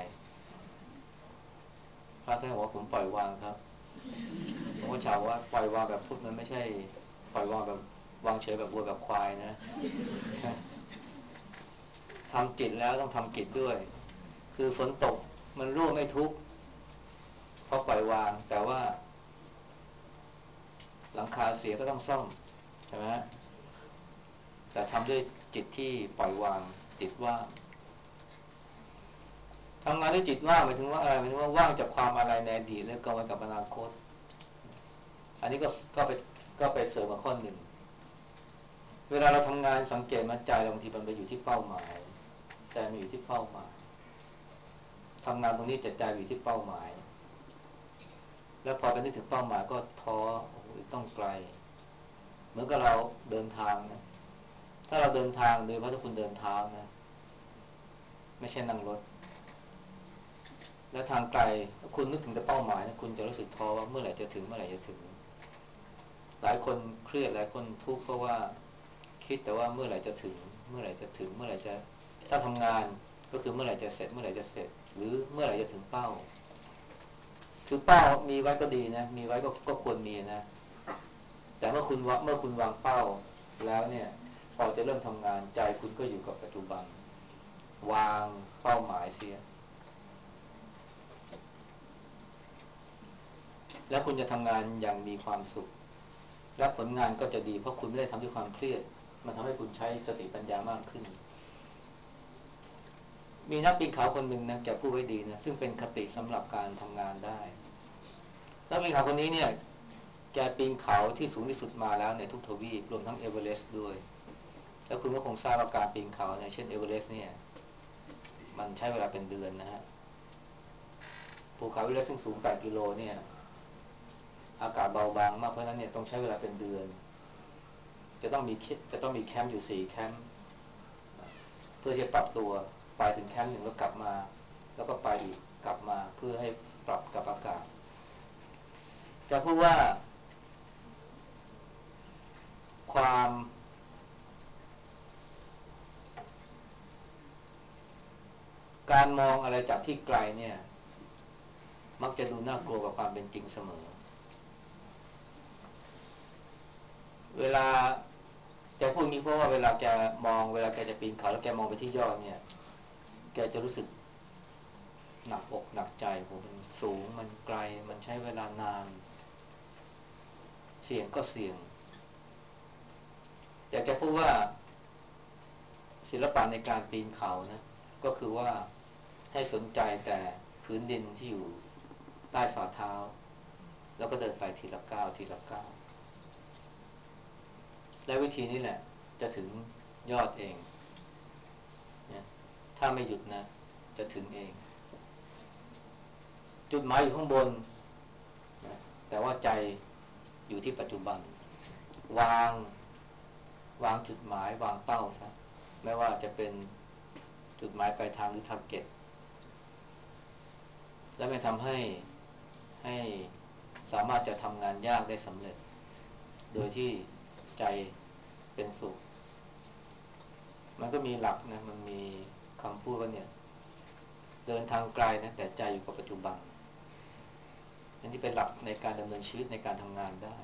[SPEAKER 1] พระท่านบอกว่าผมปล่อยวางครับหลวงพ่อเจ้าว่าปล่อยวางแบบพุทธมันไม่ใช่ปล่อยวางแบบวางเฉยแบบวัวแบบควายนะทำจิตแล้วต้องทำกิจด้วยคือฝนตกมันรั่วไม่ทุกข์เพราะปล่อยวางแต่ว่าหลังคาเสียก็ต้องซ่อมใช่ไหมแต่ทำด้วยจิตที่ปล่อยวางจิตว่างทำงานด้วยจิตว่างหมายถึงว่าอะไรหมายถึงว่าว่างจากความอะไรในอดีตแล้วก็ไว้กับอนาคตอันนี้ก็ไปเสริมมาข้อหนึ่งเวลาเราทำงานสังเกตมาใจเราบางทีมันไปอยู่ที่เป้าหมายใจมันอยู่ที่เป้าหมายทำงานตรงนี้ใจอยู่ที่เป้าหมายแล้วพอไปนึกถึงเป้าหมายก็ท้อโอ้ยต้องไกลเหมือนกับเราเดินทางนะถ้าเราเดินทางโดยเฉพาะถ้าคุณเดินเท้านะไม่ใช่นั่งรถแล้วทางไกลคุณนึกถึงแต่เป้าหมายนะคุณจะรู้สึกท้อว่าเมื่อไหร่จะถึงเมื่อไหร่จะถึงหลายคนเครียดหลายคนทุกข์เพราะว่าคิดแต่ว่าเมื่อไหร่จะถึงเมื่อไหร่จะถึงเมื่อไหร่จะถ้าทำงานก็คือเมื่อไหร่จะเสร็จเมื่อไหร่จะเสร็จหรือเมื่อไหร่จะถึงเป้าคือเป้ามีไว้ก็ดีนะมีไว้ก็ควรมีนะแต่เมื่อคุณวางเป้าแล้วเนี่ยพอจะเริ่มทำงานใจคุณก็อยู่กับปัจจุบันวางเป้าหมายเสียแล้วคุณจะทำงานอย่างมีความสุขและผลงานก็จะดีเพราะคุณไม่ได้ทำด้วยความเครียดมันทำให้คุณใช้สติปัญญามากขึ้นมีนักปีนเขาคนหนึ่งนะแกพูดไว้ดีนะซึ่งเป็นคติสำหรับการทำงานได้นักปีนเขาคนนี้เนี่ยแกปีนเขาที่สูงที่สุดมาแล้วในทุกทวีปรวมทั้งเอเวอเรสต์ด้วยแล้วคุณก็คงทราบว่าการปีนเขาเนี่ยเช่นเอเวอเรสต์เนี่ยมันใช้เวลาเป็นเดือนนะฮะภูเขาเอเวอเรสต์ซึ่งสูง8กิโลเนี่ยอากาศเบาบางมากเพราะนั้นเนี่ยต้องใช้เวลาเป็นเดือนจะต้องมีแคมป์อยู่4แคมป์เพื่อที่จะปรับตัวไปถึงแคมป์หนึ่งแล้วกลับมาแล้วก็ไปอีกกลับมาเพื่อให้ปรับกับอากาศจะพูดว่าความการมองอะไรจากที่ไกลเนี่ยมักจะดูน่ากลัวกับความเป็นจริงเสมอเวลาแกพูดงี้เพราะว่าเวลาแกจะปีนเขาแล้วแกมองไปที่ยอดเนี่ยแกจะรู้สึกหนักอกหนักใจโหมันสูงมันไกลมันใช้เวลานานเสี่ยงก็เสี่ยงแต่แกพูดว่าศิลปะในการปีนเขานะก็คือว่าให้สนใจแต่พื้นดินที่อยู่ใต้ฝ่าเท้าแล้วก็เดินไปทีละก้าวทีละก้าวและวิธีนี้แหละจะถึงยอดเองนะถ้าไม่หยุดนะจะถึงเองจุดหมายอยู่ข้างบนนะแต่ว่าใจอยู่ที่ปัจจุบันวางจุดหมายวางเป้าซะไม่ว่าจะเป็นจุดหมายปลายทางหรือทาร์เก็ตและไม่ทำให้สามารถจะทำงานยากได้สำเร็จโดยที่ใจเป็นสุขมันก็มีหลักนะมันมีคำพูดว่าเนี่ยเดินทางไกลนะแต่ใจอยู่กับปัจจุบันอันนี้เป็นหลักในการดำเนินชีวิตในการทำงานได้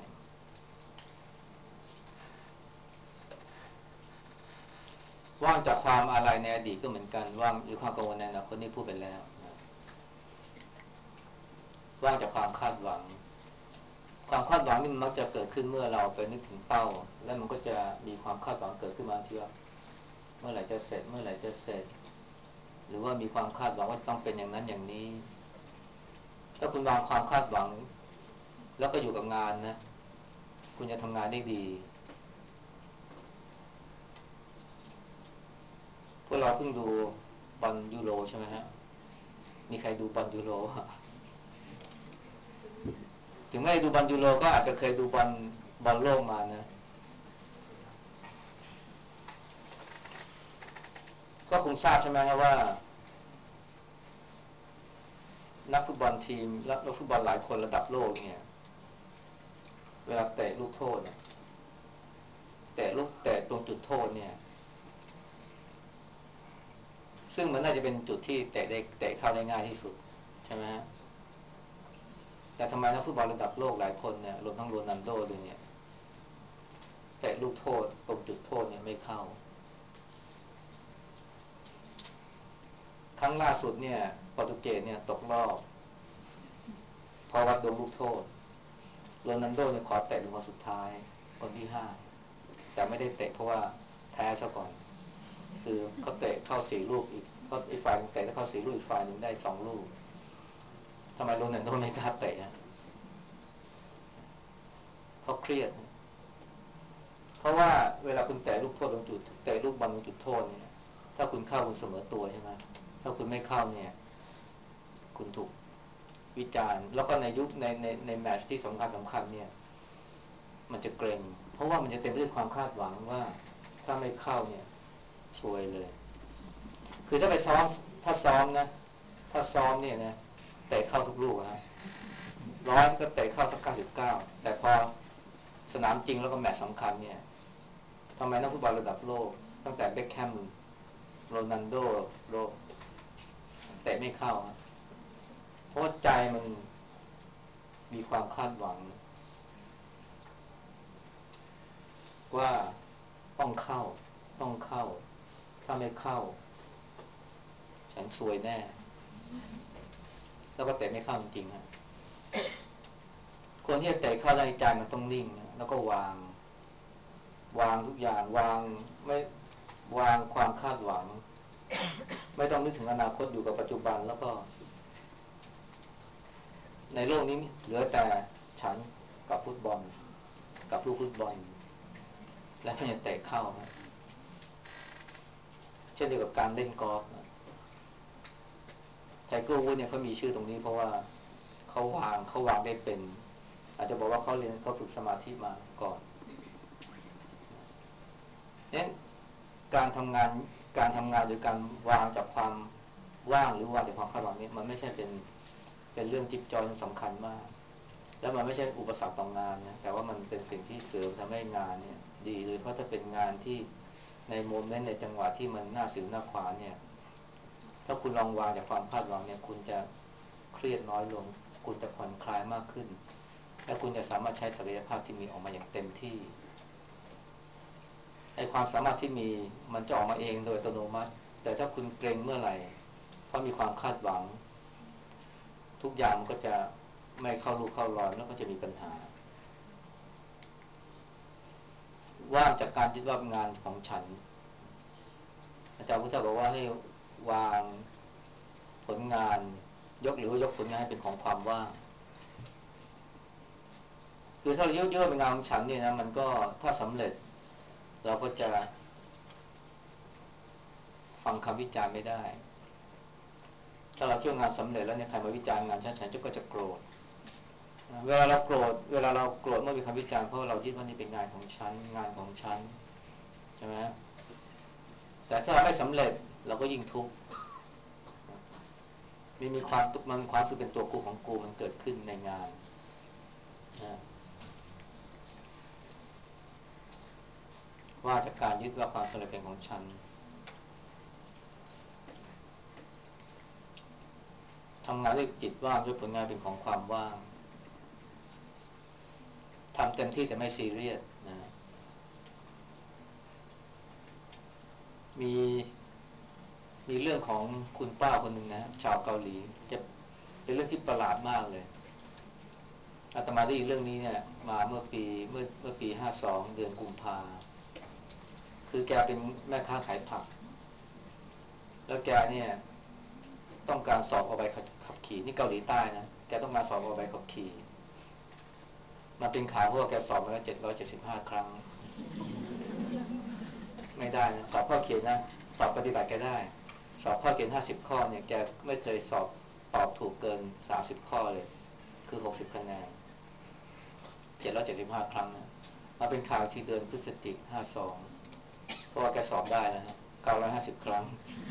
[SPEAKER 1] ว่างจากความอะไรในอดีตก็เหมือนกันว่างหรือความกังวลในอนาคตนี่พูดไปแล้วนะว่างจากความคาดหวังความคาดหวังนี่มันมักจะเกิดขึ้นเมื่อเราไปนึกถึงเป้าแล้วมันก็จะมีความคาดหวังเกิดขึ้นมาทีว่าเมื่อไหร่จะเสร็จเมื่อไหร่จะเสร็จหรือว่ามีความคาดหวังว่าต้องเป็นอย่างนั้นอย่างนี้ถ้าคุณวางความคาดหวังแล้วก็อยู่กับงานนะคุณจะทำงานได้ดีพวกเราเพิ่งดูบอลยูโรใช่ไหมฮะมีใครดูบอลยูโรถึงไม่ได้ดูบอลยูโรก็อาจจะเคยดูบอลโลกมานะก็คงทราบใช่ไหมครับว่านักฟุตบอลทีมและนักฟุตบอลหลายคนระดับโลกเนี่ยเวลาเตะลูกโทษเนี่ยเตะตรงจุดโทษเนี่ยซึ่งมันน่าจะเป็นจุดที่เตะเข้าได้ง่ายที่สุดใช่ไหมฮะแต่ทำไมนักฟุตบอลระดับโลกหลายคนเนี่ยรวมทั้งโรนัลโดด้วยเนี่ยเตะลูกโทษตรงจุดโทษเนี่ยไม่เข้าครั้งล่าสุดเนี่ยโปรตุเกสเนี่ยตกรอบเพราะวัดโดนลูกโทษโรนัลโดเนี่ยขอเตะลงมาสุดท้ายคนที่5แต่ไม่ได้เตะเพราะว่าแพ้ซะก่อนคือเขาเตะเข้า4 ลูกอีกเขาอีกฝ่ายเตะแล้วเข้า4 ลูกอีกฝ่ายหนึ่งได้2 ลูกทำไมโรนัลโดไม่กล้าเตะเพราะเครียดเพราะว่าเวลาคุณเตะลูกโทษตรงจุดเตะลูกบอลตรงจุดโทษเนี่ยถ้าคุณเข้าคุณเสมอตัวใช่ไหมถ้าคุณไม่เข้าเนี่ยคุณถูกวิจารณ์แล้วก็ในยุคในแมตช์ที่สำคัญเนี่ยมันจะเกรงเพราะว่ามันจะเต็มไปด้วยความคาดหวังว่าถ้าไม่เข้าเนี่ยซวยเลยคือถ้าไปซ้อมถ้าซ้อมนะถ้าซ้อมเนี่ยนะเตะเข้าทุกลูกฮะ100ก็เตะเข้าสัก99แต่พอสนามจริงแล้วก็แมตช์สำคัญเนี่ยทำไมนักฟุตบอลระดับโลกตั้งแต่เบ็คแฮมโรนัลโดโรเตะไม่เข้าเพราะใจมันมีความคาดหวังว่าต้องเข้าถ้าไม่เข้าฉันซวยแน่แล้วก็เตะไม่เข้าจริงๆฮะคนที่จะเตะเข้าได้ใจมันต้องนิ่งแล้วก็วางทุกอย่างไม่วางความคาดหวังไม่ต้องนึกถึงอนาคตอยู่กับปัจจุบันแล้วก็ในโลกนี้เหลือแต่ฉันกับฟุตบอลกับลูกฟุตบอลและเพื่อจะเตะเข้าเช่นเดียวกับการเล่นกอล์ฟไทเกอร์วูดเนี่ยเขามีชื่อตรงนี้เพราะว่าเขาวางได้เป็นอาจจะบอกว่าเขาฝึกสมาธิมาก่อนเนี่ยการทำงานหรือการวางจากความว่างหรือวางจากความคาดหวังนี้มันไม่ใช่เป็นเรื่องจิ๊บจอยสำคัญมากแล้วมันไม่ใช่อุปสรรคต่องานนะแต่ว่ามันเป็นสิ่งที่เสริมทำให้งานเนี่ยดีเลยเพราะถ้าเป็นงานที่ในโมเมนต์ในจังหวะที่มันน่าสิวน่าขวานเนี่ยถ้าคุณลองวางจากความคาดหวังเนี่ยคุณจะเครียดน้อยลงคุณจะผ่อนคลายมากขึ้นและคุณจะสามารถใช้ศักยภาพที่มีออกมาอย่างเต็มที่ไอ้ความสามารถที่มีมันจะออกมาเองโดยอัตโนมัติแต่ถ้าคุณเกรงเมื่อไหร่เพราะมีความคาดหวังทุกอย่างมันก็จะไม่เข้ารูเข้ารอยแล้วก็จะมีปัญหาว่างจากการยึดว่างานของฉันอาจารย์พุทธบอกว่าให้วางผลงานหรือว่ายกผลงานให้เป็นของความว่างคือถ้าเรายึดว่าเป็นงานของฉันเนี่ยนะมันก็ถ้าสำเร็จเราก็จะฟังคำวิจารณ์ไม่ได้ถ้าเราคิดว่างานสำเร็จแล้วเนี่ยใครมาวิจารณ์งานฉันก็จะโกรธเวลาเราโกรธเมื่อมีคำวิจารณ์เพราะเรายึดว่านี่เป็นงานของฉันงานของฉันใช่ไหมแต่ถ้าเราไม่สำเร็จเราก็ยิ่งทุกข์มีความรู้สึกเป็นตัวกูของกูมันเกิดขึ้นในงานนะว่าจากการยึดว่าความสำเร็จเป็นของฉันทำงานด้วยจิตว่างด้วยผลงานเป็นของความว่างทำเต็มที่แต่ไม่ซีเรียสนะมีมีเรื่องของคุณป้าคนหนึ่งนะชาวเกาหลีจะเป็นเรื่องที่ประหลาดมากเลยอาตมาได้ยินเรื่องนี้เนี่ยมาเมื่อปี52เดือนกุมภาคือแกเป็นแม่ค้าขายผักแล้วแกเนี่ยต้องการสอบเอาใบขับขี่นี่เกาหลีใต้นะแกต้องการสอบเอาใบขับขี่มาเป็นข่าวเพราะว่าแกสอบมาแล้ว775 ครั้งไม่ได้นะสอบข้อเขียนนะสอบปฏิบัติแกได้สอบข้อเขียน50 ข้อเนี่ยแกไม่เคยสอบตอบถูกเกิน30 ข้อเลยคือ60 คะแนน775 ครั้งนะมาเป็นข่าวที่เดือนพฤศจิกายน52เพราะว่าแกสอบได้นะฮะ950 ครั้ง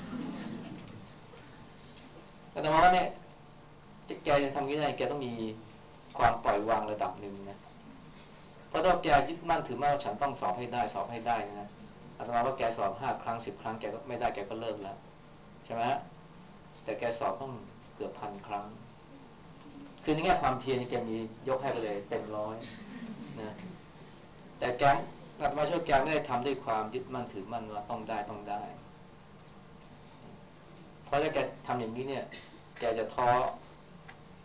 [SPEAKER 1] แต่ว่าเนี่ยแกจะทำยังไงแกต้องมีความปล่อยวางระดับหนึ่งนะเพราะถ้าแกยึดมั่นถือมั่นว่าฉันต้องสอบให้ได้นะอาตมาว่าแกสอบ5 ครั้ง10 ครั้งแกก็ไม่ได้แกก็เลิกแล้วใช่ไหมแต่แกสอบต้องเกือบ1,000 ครั้งคือในแง่ความเพียรนี่แกมียกให้ไปเลยเต็ม 100นะแต่แกอาตมาช่วยแกไม่ได้ทำด้วยความยึดมั่นถือมั่นว่าต้องได้เพราะถ้าแกทำอย่างนี้เนี่ยแกจะท้อ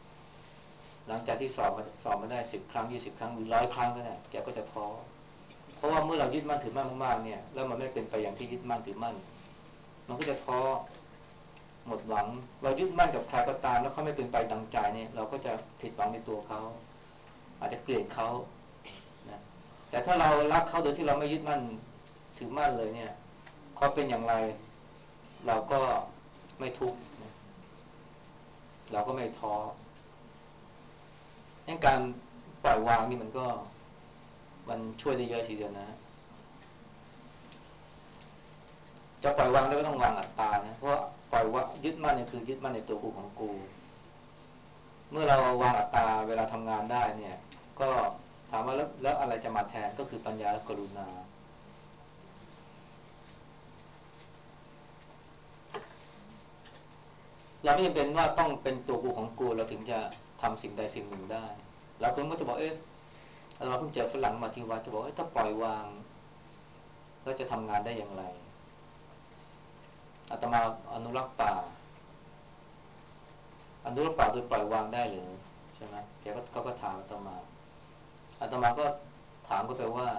[SPEAKER 1] หลังจากที่สอบมาได้10 ครั้ง20 ครั้งหรือ100 ครั้งก็ได้แกก็จะท้อเพราะว่าเมื่อเรายึดมั่นถือมั่นมากๆเนี่ยแล้วมันไม่เป็นไปอย่างที่ยึดมั่นถือมั่นมันก็จะท้อหมดหวังเรายึดมั่นกับใครก็ตามแล้วเขาไม่เป็นไปดังใจเนี่ยเราก็จะผิดหวังในตัวเขาอาจจะเกลียดเขานะแต่ถ้าเรารักเขาโดยที่เราไม่ยึดมั่นถือมั่นเลยเนี่ยเขาเป็นอย่างไรเราก็ไม่ทุกข์นะเราก็ไม่ท้องั้นการปล่อยวางนี่มันช่วยได้เยอะทีเดียวนะจะปล่อยวางได้ก็ต้องวางอัตตานะเพราะปล่อยวางยึดมั่นเนี่ยคือยึดมั่นในตัวกูของกูเมื่อเราวางอัตตาเวลาทำงานได้เนี่ยก็ถามว่าแล้วอะไรจะมาแทนก็คือปัญญาและกรุณาเราไม่จำเป็นว่าต้องเป็นตัวกูของกูเราถึงจะทำสิ่งใดสิ่งหนึ่งได้แล้วคนก็จะบอกเราเพิ่งเจอฝรั่งมาที่วัดจะบอกถ้าปล่อยวางแล้วจะทำงานได้อย่างไรอาตมาอนุรักษ์ป่าอนุรักษ์ป่าโดยปล่อยวางได้หรือใช่ไหมเขาก็ถามอาตมาก็ถามก็ไปว่า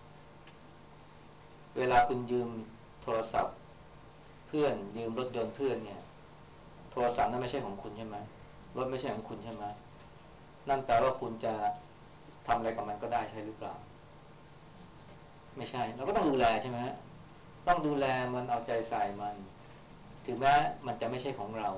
[SPEAKER 1] เวลาคุณยืมโทรศัพท์เพื่อนยืมรถยนต์เพื่อนเนี่ยโทรศัพท์นั้นไม่ใช่ของคุณใช่ไหมรถไม่ใช่ของคุณใช่ไหมนั่นแปลว่าคุณจะทำอะไรกับมันก็ได้ใช่หรือเปล่าไม่ใช่เราก็ต้องดูแลใช่ไหมต้องดูแลมันเอาใจใส่มันถึงแม้มันจะไม่ใช่ของเรา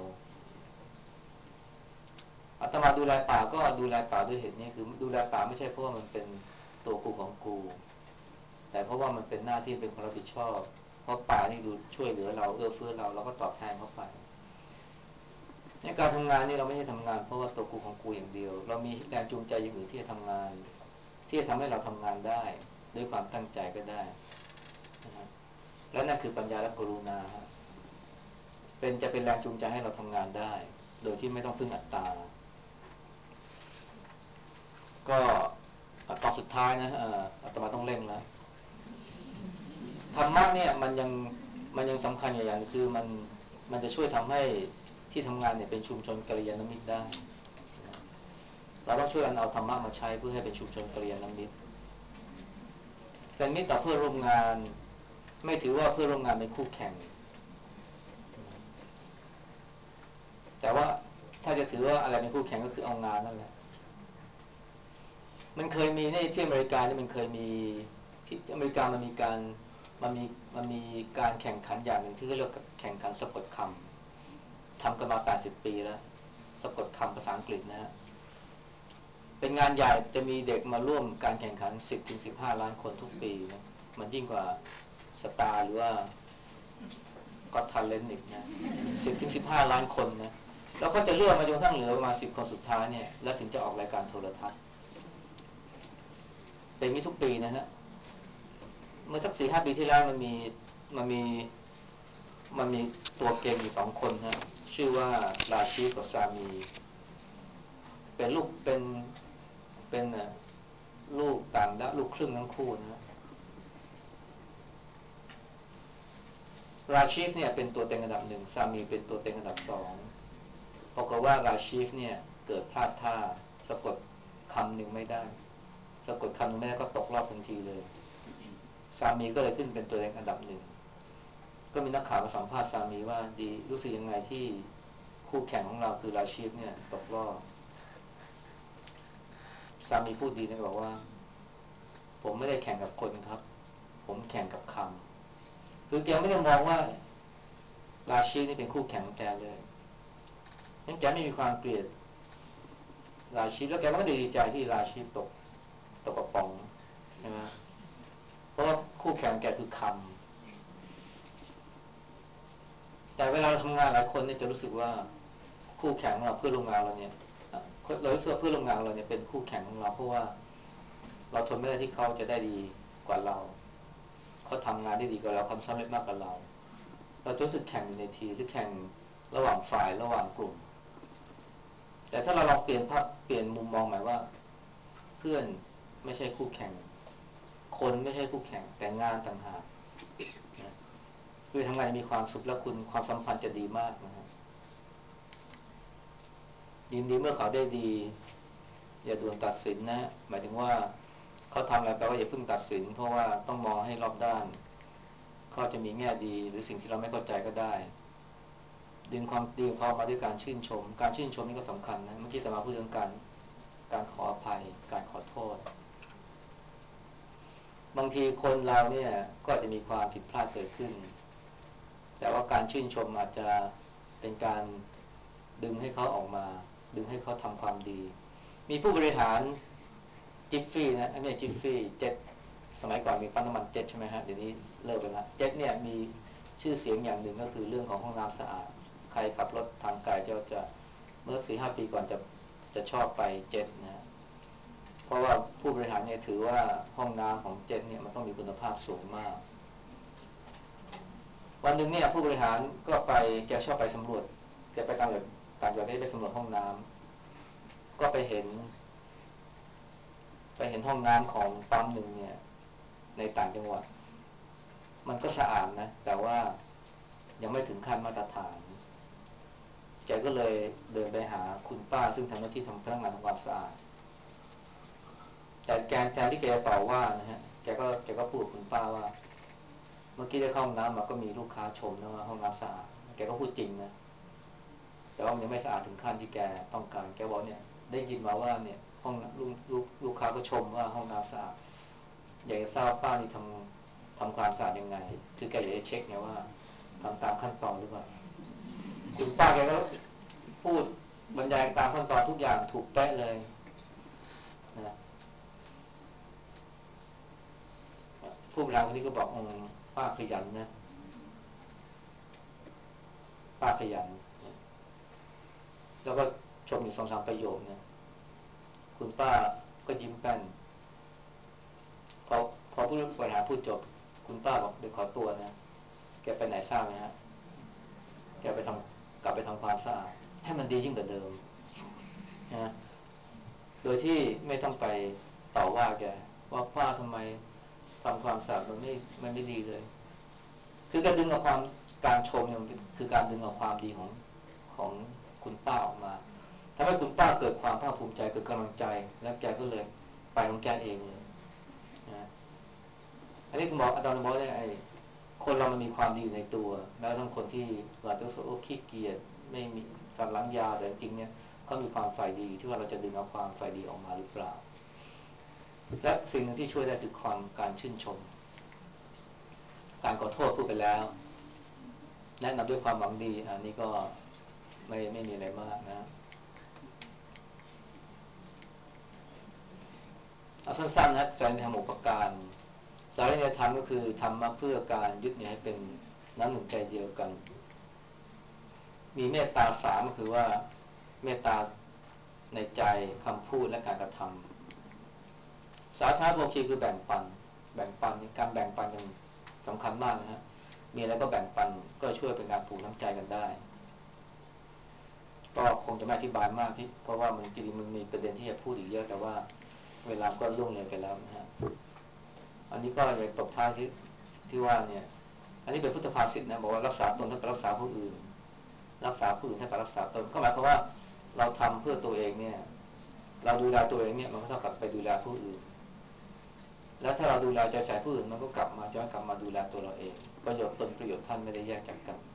[SPEAKER 1] อาตมาดูแลป่าก็ดูแลป่าด้วยเหตุนี้คือดูแลป่าไม่ใช่เพราะว่ามันเป็นตัวกูของกูแต่เพราะว่ามันเป็นหน้าที่เป็นความรับผิดชอบเพราะป่านี่ดูช่วยเหลือเราเอื้อเฟื้อเราก็ตอบแทนเขาไปในการทำงานนี่เราไม่ใช่ทำงานเพราะว่าตัวกูของกูอย่างเดียวเรามีแรงจูงใจอย่างอื่นที่จะทำงานที่จะทำให้เราทำงานได้ด้วยความตั้งใจก็ได้นะครับและนั่นคือปัญญาและกรุณาจะเป็นแรงจูงใจให้เราทำงานได้โดยที่ไม่ต้องพึ่งอัตตาก็ตอนสุดท้ายนะอาตมาต้องเร่งแล้วธรรมะเนี่ยมันยังสำคัญอย่างคือมันจะช่วยทำให้ที่ทำงานเนี่ยเป็นชุมชนกัลยาณมิตรได้เราต้องช่วยกันเอาธรรมะมาใช้เพื่อให้เป็นชุมชนกัลยาณมิตรเป็นมิตรต่อเพื่อนร่วมงานไม่ถือว่าเพื่อนร่วมงานเป็นคู่แข่งแต่ว่าถ้าจะถือว่าอะไรเป็นคู่แข่งก็คือเอางานนั่นแหละมันเคยมีในที่อเมริกาเนี่ยมันเคยมีที่อเมริกามันมีมันมีการแข่งขันอย่างหนึ่งที่เรียกแข่งขันสะกดคำทำกันมา80ปีแล้วสะกดคำภาษาอังกฤษนะฮะเป็นงานใหญ่จะมีเด็กมาร่วมการแข่งขัน10 ถึง 15 ล้านคนทุกปีนะมันยิ่งกว่าสตาร์หรือว่าก็ทันเลนนิกนะ10 ถึง 15 ล้านคนนะแล้วก็จะเลือกมาจนกระทั่งเหลือประมาณ10 คนสุดท้ายเนี่ยแล้วถึงจะออกรายการโทรทัศน์เป็นนี้ทุกปีนะฮะเมื่อสัก4-5 ปีที่แล้วมันมีมันมีตัวเก่งอยู่2 คนฮะชื่อว่าราชีฟกับซามีเป็นลูกเป็นลูกต่างด้าวลูกครึ่งทั้งคู่นะราชีฟเนี่ยเป็นตัวเต็งอันดับ1ซามีเป็นตัวเต็งอันดับ2ปรากฏว่าราชีฟเนี่ยเกิดพลาดท่าสะกดคำหนึ่งไม่ได้สะกดคำหนึ่งไม่ได้ก็ตกรอบทันทีเลยสามีก็เลยขึ้นเป็นตัวเองอันดับ1ก็มีนักข่าวมาสัมภาษณ์สามีว่าดีรู้สึกยังไงที่คู่แข่งของเราคือราชีฟเนี่ยตกรอบสามีพูดดีนะบอกว่าผมไม่ได้แข่งกับคนครับผมแข่งกับคำคือแกไม่ได้มองว่าราชีฟนี่เป็นคู่แข่งของแกเลยงั้นแกไม่มีความเกลียดราชีฟแล้วแกก็ไม่ได้ดีใจที่ราชีฟตกกระป๋องใช่ไหมเพราะว่าคู่แข่งแกคือคำแต่เวลาเราทำงานหลายคนเนี่ยจะรู้สึกว่าคู่แข่งของเราเพื่อนร่วมงานเราเนี่ยเรารู้สึกว่าเพื่อนร่วมงานเราเนี่ยเป็นคู่แข่งของเราเพราะว่าเราทนไม่ได้ที่เขาจะได้ดีกว่าเราเขาทำงานได้ดีกว่าเราความสำเร็จมากกว่าเราจะรู้สึกแข่งอยู่ในทีหรือแข่งระหว่างฝ่ายระหว่างกลุ่มแต่ถ้าเราลองเปลี่ยนมุมมองหมายว่าเพื่อนไม่ใช่คู่แข่งคนไม่ใช่คู่แข่งแต่งานต่างหากนะคือทำงานมีความสุขและคุณความสัมพันธ์จะดีมากนะฮะยินดีเมื่อเขาได้ดีอย่าด่วนตัดสินนะหมายถึงว่าเขเขาทำอะไรแปลว่าอย่าเพิ่งตัดสินเพราะว่าต้องมองให้รอบด้านเขาจะมีแง่ดีหรือสิ่งที่เราไม่เข้าใจก็ได้ดึงความดีของเขามาด้วยการชื่นชมการชื่นชมนี่ก็สำคัญนะเมื่อกี้แต่มาพูดเรื่องการขออภัยการขอโทษบางทีคนเราเนี่ยก็อาจจะมีความผิดพลาดเกิดขึ้นแต่ว่าการชื่นชมอาจจะเป็นการดึงให้เขาออกมาดึงให้เขาทำความดีมีผู้บริหารจิฟฟี่นะไม่ใช่จิฟฟี่เจ็ตสมัยก่อนมีปั๊มน้ำมันเจ็ตใช่ไหมฮะเดี๋ยวนี้เลิกไปแล้วเจ็ตเนี่ยมีชื่อเสียงอย่างหนึ่งก็คือเรื่องของห้องน้ำสะอาดใครขับรถทางไกลจะเมื่อ4-5 ปีก่อนจะชอบไปเจ็ตนะเพราะว่าผู้บริหารเนี่ยถือว่าห้องน้ำของเจ็ตเนี่ยมันต้องมีคุณภาพสูงมากวันหนึ่งเนี่ยผู้บริหารก็ไปแกชอบไปสำรวจแกไปต่างจังหวัดได้ไปสำรวจห้องน้ำก็ไปเห็นห้องน้ำของปั๊มหนึ่งเนี่ยในต่างจังหวัดมันก็สะอาดนะแต่ว่ายังไม่ถึงขั้นมาตรฐานแกก็เลยเดินไปหาคุณป้าซึ่งทำหน้าที่ทำพนักงานทำความสะอาดแต่แทนที่แกจะต่อว่านะฮะแกก็พูดกับคุณป้าว่าเมื่อกี้ได้เข้าห้องน้ำมาก็มีลูกค้าชมนะว่าห้องน้ำสะอาดแกก็พูดจริงนะแต่ว่ามันยังไม่สะอาดถึงขั้นที่แกต้องการแกบอกเนี่ยได้ยินมาว่าเนี่ยห้องลูกค้าก็ชมว่าห้องน้ำสะอาดอยากจะทราบป้านี่ทำความสะอาดยังไงคือแกอยากจะเช็คไงว่าทำตามขั้นตอนหรือเปล่าคุณป้าแกก็พูดบรรยายตามขั้นตอนทุกอย่างถูกเป๊ะเลยนะผู้บริหารคนนี้ก็บอกป้าขยันนะป้าขยันแล้วก็ชมอยู่2-3ประโยคนะคุณป้าก็ยิ้มแป้นพอผู้บริหารพูดจบคุณป้าบอกเดี๋ยวขอตัวนะแกไปไหนทราบไหมฮะแกกลับไปทำความสะอาดให้มันดียิ่งกว่าเดิมนะโดยที่ไม่ต้องไปต่อว่าแกว่าป้าทำไมทำความสะอาดมันไม่ดีเลยคือการดึงเอาการชมเนี่ยคือการดึงเอาความดีของคุณป้าออกมาทำให้คุณป้าเกิดความภาคภูมิใจเกิดกำลังใจแล้วแกก็เลยไปของแกเองเลยนะอันนี้คุณบอกอาจารย์บอกได้ไอ้คนเรามันมีความดีอยู่ในตัวแม้กระทั่งคนที่เราจะรู้สึกว่าขี้เกียจไม่มีสันหลังยาวแต่จริงเนี่ยเขามีความฝ่ายดีที่ว่าเราจะดึงเอาความฝ่ายดีออกมาหรือเปล่าและสิ่งหนึ่งที่ช่วยได้คือการชื่นชมการขอโทษพูดไปแล้วแนะนำด้วยความหวังดีอันนี้ก็ไม่มีอะไรมากนะเอาสั้นๆนะแสดงธรรมอุปการสาระในธรรมก็คือทำมาเพื่อการยึดเหนี่ยวให้เป็นน้ำหนึ่งใจเดียวกันมีเมตตา3ก็คือว่าเมตตาในใจคำพูดและการกระทำสาธารณโภคีคือแบ่งปันการแบ่งปันกันสำคัญมากนะฮะมีอะไรก็แบ่งปันก็ช่วยเป็นการผูกน้ำใจกันได้ก็คงจะไม่อธิบายมากที่เพราะว่ามันจริงๆมันมีประเด็นที่จะพูดอีกเยอะแต่ว่าเวลาก็ล่วงเลยไปแล้วนะฮะอันนี้ก็อยากตบท้ายที่ว่าเนี่ยอันนี้เป็นพุทธภาษิตนะบอกว่ารักษาตนเท่ากับรักษาผู้อื่นรักษาผู้อื่นเท่ากับรักษาตนก็หมายความว่าเราทำเพื่อตัวเองเนี่ยเราดูแลตัวเองเนี่ยมันก็เท่ากับไปดูแลผู้อื่นแล้วถ้าเราดูแลใจใส่ผู้อื่นมันก็ย้อนกลับมาดูแลตัวเราเองประโยชน์ตนประโยชน์ท่านไม่ได้แยกจากกัน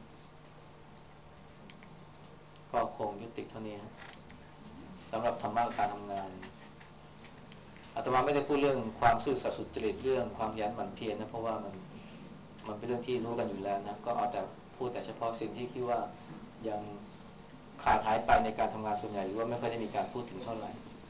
[SPEAKER 1] ก็คงยุติเท่านี้สำหรับธรรมะการทำงานอาตมาไม่ได้พูดเรื่องความซื่อสัตย์สุจริตเรื่องความขยันหมั่นเพียรนะเพราะว่ามันเป็นเรื่องที่รู้กันอยู่แล้วนะก็เอาแต่พูดแต่เฉพาะสิ่งที่คิดว่ายังขาดหายไปในการทำงานส่วนใหญ่หรือว่าไม่ค่อยได้มีการพูดถึงเท่าไหร่